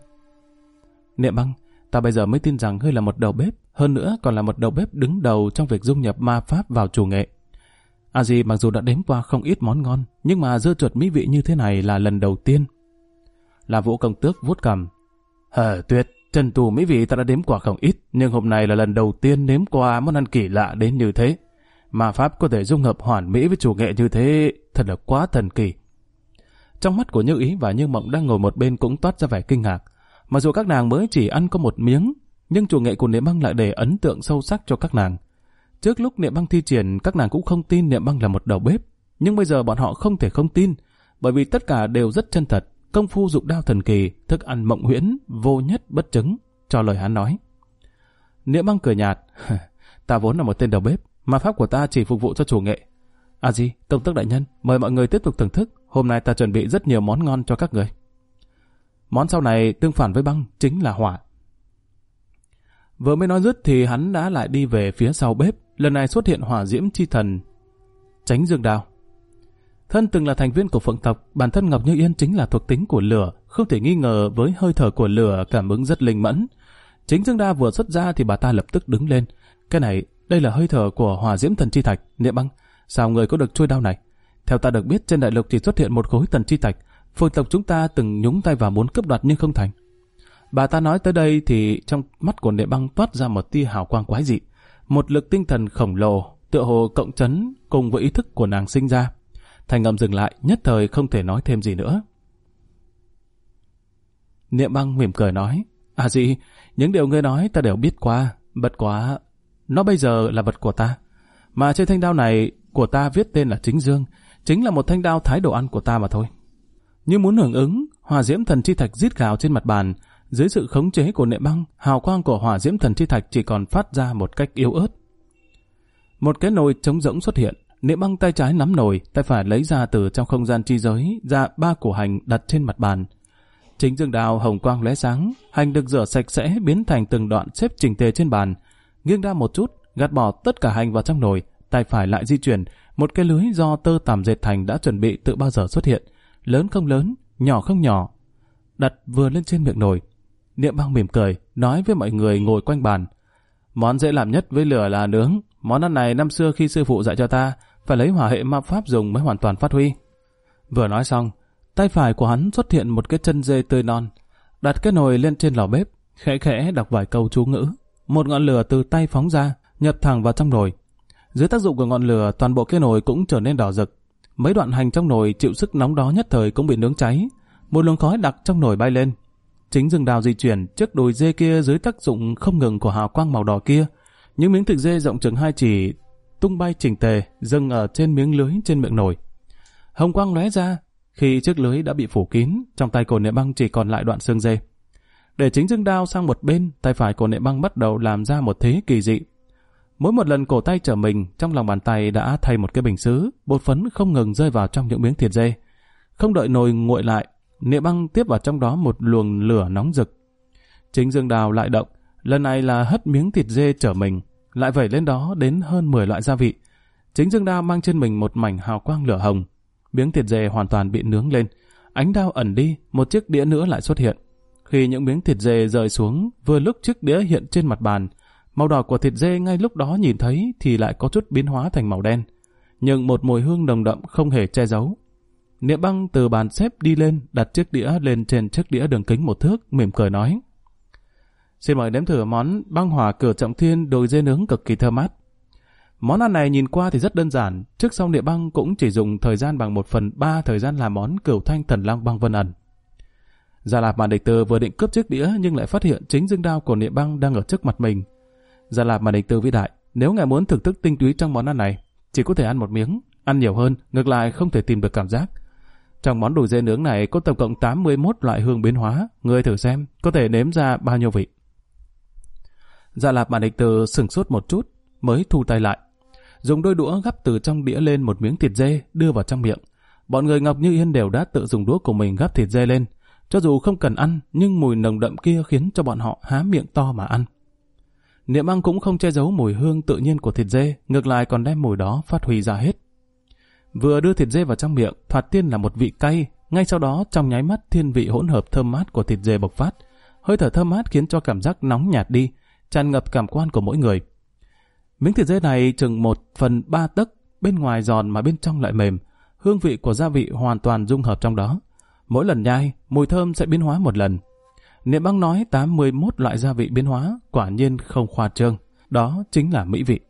Niệm Băng, ta bây giờ mới tin rằng ngươi là một đầu bếp, hơn nữa còn là một đầu bếp đứng đầu trong việc dung nhập ma pháp vào chủ nghệ. A Di mặc dù đã đếm qua không ít món ngon, nhưng mà dưa chuột mỹ vị như thế này là lần đầu tiên. Lam Vũ Công Tước vuốt cằm. Tuyệt, trần tù mỹ vị ta đã đếm qua không ít, nhưng hôm nay là lần đầu tiên nếm qua món ăn kỳ lạ đến như thế. Ma pháp có thể dung hợp hoàn mỹ với chủ nghệ như thế, thật là quá thần kỳ. Trong mắt của Như Ý và Như Mộng đang ngồi một bên cũng toát ra vẻ kinh ngạc. Mặc dù các nàng mới chỉ ăn có một miếng, nhưng chủ nghệ của Niệm Băng lại để ấn tượng sâu sắc cho các nàng. Trước lúc Niệm Băng thi triển, các nàng cũng không tin Niệm Băng là một đầu bếp, nhưng bây giờ bọn họ không thể không tin, bởi vì tất cả đều rất chân thật. Công phu dụng đao thần kỳ, thức ăn mộng huyễn, vô nhất bất chứng, cho lời hắn nói. Niệm Băng cười nhạt. Ta vốn là một tên đầu bếp, ma pháp của ta chỉ phục vụ cho chủ nghệ. A Di, Công Tước đại nhân, mời mọi người tiếp tục thưởng thức. Hôm nay ta chuẩn bị rất nhiều món ngon cho các người. Món sau này tương phản với băng chính là hỏa. Vừa mới nói dứt thì hắn đã lại đi về phía sau bếp. Lần này xuất hiện hỏa diễm chi thần Chánh Dương Đao. Thân từng là thành viên của Phượng tộc, bản thân Ngọc Như Yên chính là thuộc tính của lửa, không thể nghi ngờ với hơi thở của lửa cảm ứng rất linh mẫn. Chánh Dương Đao vừa xuất ra thì bà ta lập tức đứng lên. Cái này, đây là hơi thở của hỏa diễm thần chi thạch. Niệm Băng, sao người có được chuôi đao này? Theo ta được biết trên đại lục chỉ xuất hiện một khối thần chi thạch. Phượng tộc chúng ta từng nhúng tay vào muốn cướp đoạt nhưng không thành. Bà ta nói tới đây thì trong mắt của Niệm Băng toát ra một tia hào quang quái dị. một lực tinh thần khổng lồ, tựa hồ cộng chấn cùng với ý thức của nàng sinh ra. Thành Ngậm dừng lại, nhất thời không thể nói thêm gì nữa. Niệm Băng mỉm cười nói, à gì, những điều ngươi nói ta đều biết qua, bất quá, nó bây giờ là vật của ta. Mà trên thanh đao này của ta viết tên là Chính Dương, chính là một thanh đao thái đồ ăn của ta mà thôi. Như muốn hưởng ứng, hỏa diễm thần chi thạch rít gào trên mặt bàn. Dưới sự khống chế của Niệm Băng, hào quang của hỏa diễm thần chi thạch chỉ còn phát ra một cách yếu ớt. Một cái nồi trống rỗng xuất hiện. Niệm Băng tay trái nắm nồi, tay phải lấy ra từ trong không gian chi giới ra 3 củ hành đặt trên mặt bàn. Chính Dương đao hồng quang lóe sáng, hành được rửa sạch sẽ biến thành từng đoạn xếp chỉnh tề trên bàn. Nghiêng ra một chút, gạt bỏ tất cả hành vào trong nồi, tay phải lại di chuyển, một cái lưới do tơ tằm dệt thành đã chuẩn bị từ bao giờ xuất hiện, lớn không lớn, nhỏ không nhỏ, đặt vừa lên trên miệng nồi. Niệm Băng mỉm cười, nói với mọi người ngồi quanh bàn. Món dễ làm nhất với lửa là nướng. Món ăn này năm xưa khi sư phụ dạy cho ta, phải lấy hỏa hệ ma pháp dùng mới hoàn toàn phát huy. Vừa nói xong, tay phải của hắn xuất hiện một cái chân dê tươi non, đặt cái nồi lên trên lò bếp, khẽ khẽ đọc vài câu chú ngữ. Một ngọn lửa từ tay phóng ra, nhập thẳng vào trong nồi. Dưới tác dụng của ngọn lửa, toàn bộ cái nồi cũng trở nên đỏ rực. Mấy đoạn hành trong nồi chịu sức nóng đó nhất thời cũng bị nướng cháy. Một luồng khói đặc trong nồi bay lên. Chính Dương đao di chuyển trước đùi dê kia dưới tác dụng không ngừng của hào quang màu đỏ kia. Những miếng thịt dê rộng chừng 2 chỉ tung bay chỉnh tề, dâng ở trên miếng lưới trên miệng nồi. Hồng quang lóe ra, khi chiếc lưới đã bị phủ kín, trong tay của Niệm Băng chỉ còn lại đoạn xương dê. Để Chính Dương đao sang một bên, tay phải của Niệm Băng bắt đầu làm ra một thế kỳ dị. Mỗi một lần cổ tay trở mình, trong lòng bàn tay đã thay một cái bình sứ, bột phấn không ngừng rơi vào trong những miếng thịt dê. Không đợi nồi nguội lại, Niệm Băng tiếp vào trong đó một luồng lửa nóng rực. Chính Dương đao lại động, lần này là hất miếng thịt dê trở mình, lại vẩy lên đó đến hơn 10 loại gia vị. Chính Dương đao mang trên mình một mảnh hào quang lửa hồng. Miếng thịt dê hoàn toàn bị nướng lên, ánh đao ẩn đi, một chiếc đĩa nữa lại xuất hiện. Khi những miếng thịt dê rơi xuống, vừa lúc chiếc đĩa hiện trên mặt bàn, màu đỏ của thịt dê ngay lúc đó nhìn thấy thì lại có chút biến hóa thành màu đen, nhưng một mùi hương nồng đậm không hề che giấu. Niệm Băng từ bàn xếp đi lên, đặt chiếc đĩa lên trên chiếc đĩa đường kính 1 thước, mỉm cười nói: "Xin mời nếm thử món băng hỏa cửu trọng thiên đùi dê nướng cực kỳ thơm mát." Món ăn này nhìn qua thì rất đơn giản, trước sau Niệm Băng cũng chỉ dùng thời gian bằng 1/3 thời gian làm món cửu thanh thần long băng vân ẩn. Gia Lạp Mạn Địch Từ vừa định cướp chiếc đĩa nhưng lại phát hiện chính Dương đao của Niệm Băng đang ở trước mặt mình. Gia Lạp Mạn Địch Từ vĩ đại, nếu ngài muốn thưởng thức tinh túy trong món ăn này, chỉ có thể ăn một miếng, ăn nhiều hơn, ngược lại không thể tìm được cảm giác. Trong món đùi dê nướng này có tổng cộng 81 loại hương biến hóa, ngươi thử xem có thể nếm ra bao nhiêu vị. Gia Lạp Mạn Địch Từ sửng sốt một chút, mới thu tay lại, dùng đôi đũa gắp từ trong đĩa lên một miếng thịt dê đưa vào trong miệng. Bọn người Ngọc Như Yên đều đã tự dùng đũa của mình gắp thịt dê lên, cho dù không cần ăn nhưng mùi nồng đậm kia khiến cho bọn họ há miệng to mà ăn. Niệm Băng cũng không che giấu mùi hương tự nhiên của thịt dê, ngược lại còn đem mùi đó phát huy ra hết. Vừa đưa thịt dê vào trong miệng, thoạt tiên là một vị cay, ngay sau đó trong nháy mắt thiên vị hỗn hợp thơm mát của thịt dê bộc phát, hơi thở thơm mát khiến cho cảm giác nóng nhạt đi, tràn ngập cảm quan của mỗi người. Miếng thịt dê này chừng 1/3 tấc, bên ngoài giòn mà bên trong lại mềm, hương vị của gia vị hoàn toàn dung hợp trong đó. Mỗi lần nhai, mùi thơm sẽ biến hóa một lần. Niệm Băng nói 81 loại gia vị biến hóa, quả nhiên không khoa trương, đó chính là mỹ vị.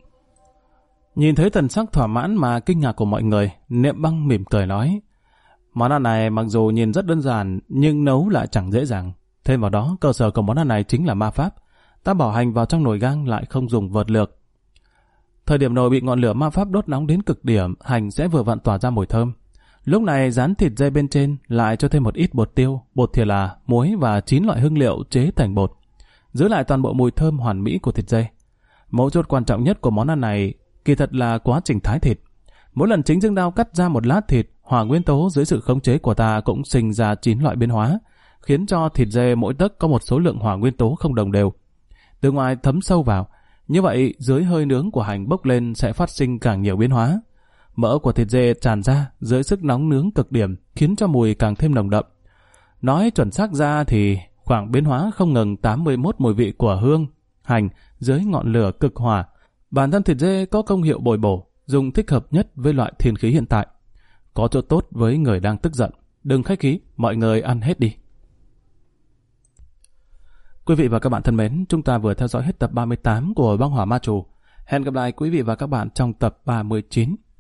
Nhìn thấy thần sắc thỏa mãn mà kinh ngạc của mọi người, Niệm Băng mỉm cười nói: "Món ăn này mặc dù nhìn rất đơn giản, nhưng nấu lại chẳng dễ dàng. Thêm vào đó, cơ sở của món ăn này chính là ma pháp. Ta bỏ hành vào trong nồi gang lại không dùng vợt lược. Thời điểm nồi bị ngọn lửa ma pháp đốt nóng đến cực điểm, hành sẽ vừa vặn tỏa ra mùi thơm. Lúc này rán thịt dê bên trên, lại cho thêm một ít bột tiêu, bột thìa là, muối và 9 loại hương liệu chế thành bột, giữ lại toàn bộ mùi thơm hoàn mỹ của thịt dê. Mấu chốt quan trọng nhất của món ăn này kỳ thật là quá trình thái thịt. Mỗi lần chính Dương đao cắt ra một lát thịt, hỏa nguyên tố dưới sự khống chế của ta cũng sinh ra 9 loại biến hóa, khiến cho thịt dê mỗi tấc có một số lượng hỏa nguyên tố không đồng đều, từ ngoài thấm sâu vào. Như vậy, dưới hơi nướng của hành bốc lên sẽ phát sinh càng nhiều biến hóa. Mỡ của thịt dê tràn ra dưới sức nóng nướng cực điểm, khiến cho mùi càng thêm nồng đậm. Nói chuẩn xác ra thì khoảng biến hóa không ngừng 81 mùi vị của hương, hành dưới ngọn lửa cực hỏa. Bản thân thịt dê có công hiệu bồi bổ, dùng thích hợp nhất với loại thiên khí hiện tại. Có chỗ tốt với người đang tức giận. Đừng khách khí, mọi người ăn hết đi. Quý vị và các bạn thân mến, chúng ta vừa theo dõi hết tập 38 của Băng Hỏa Ma Trù. Hẹn gặp lại quý vị và các bạn trong tập 39.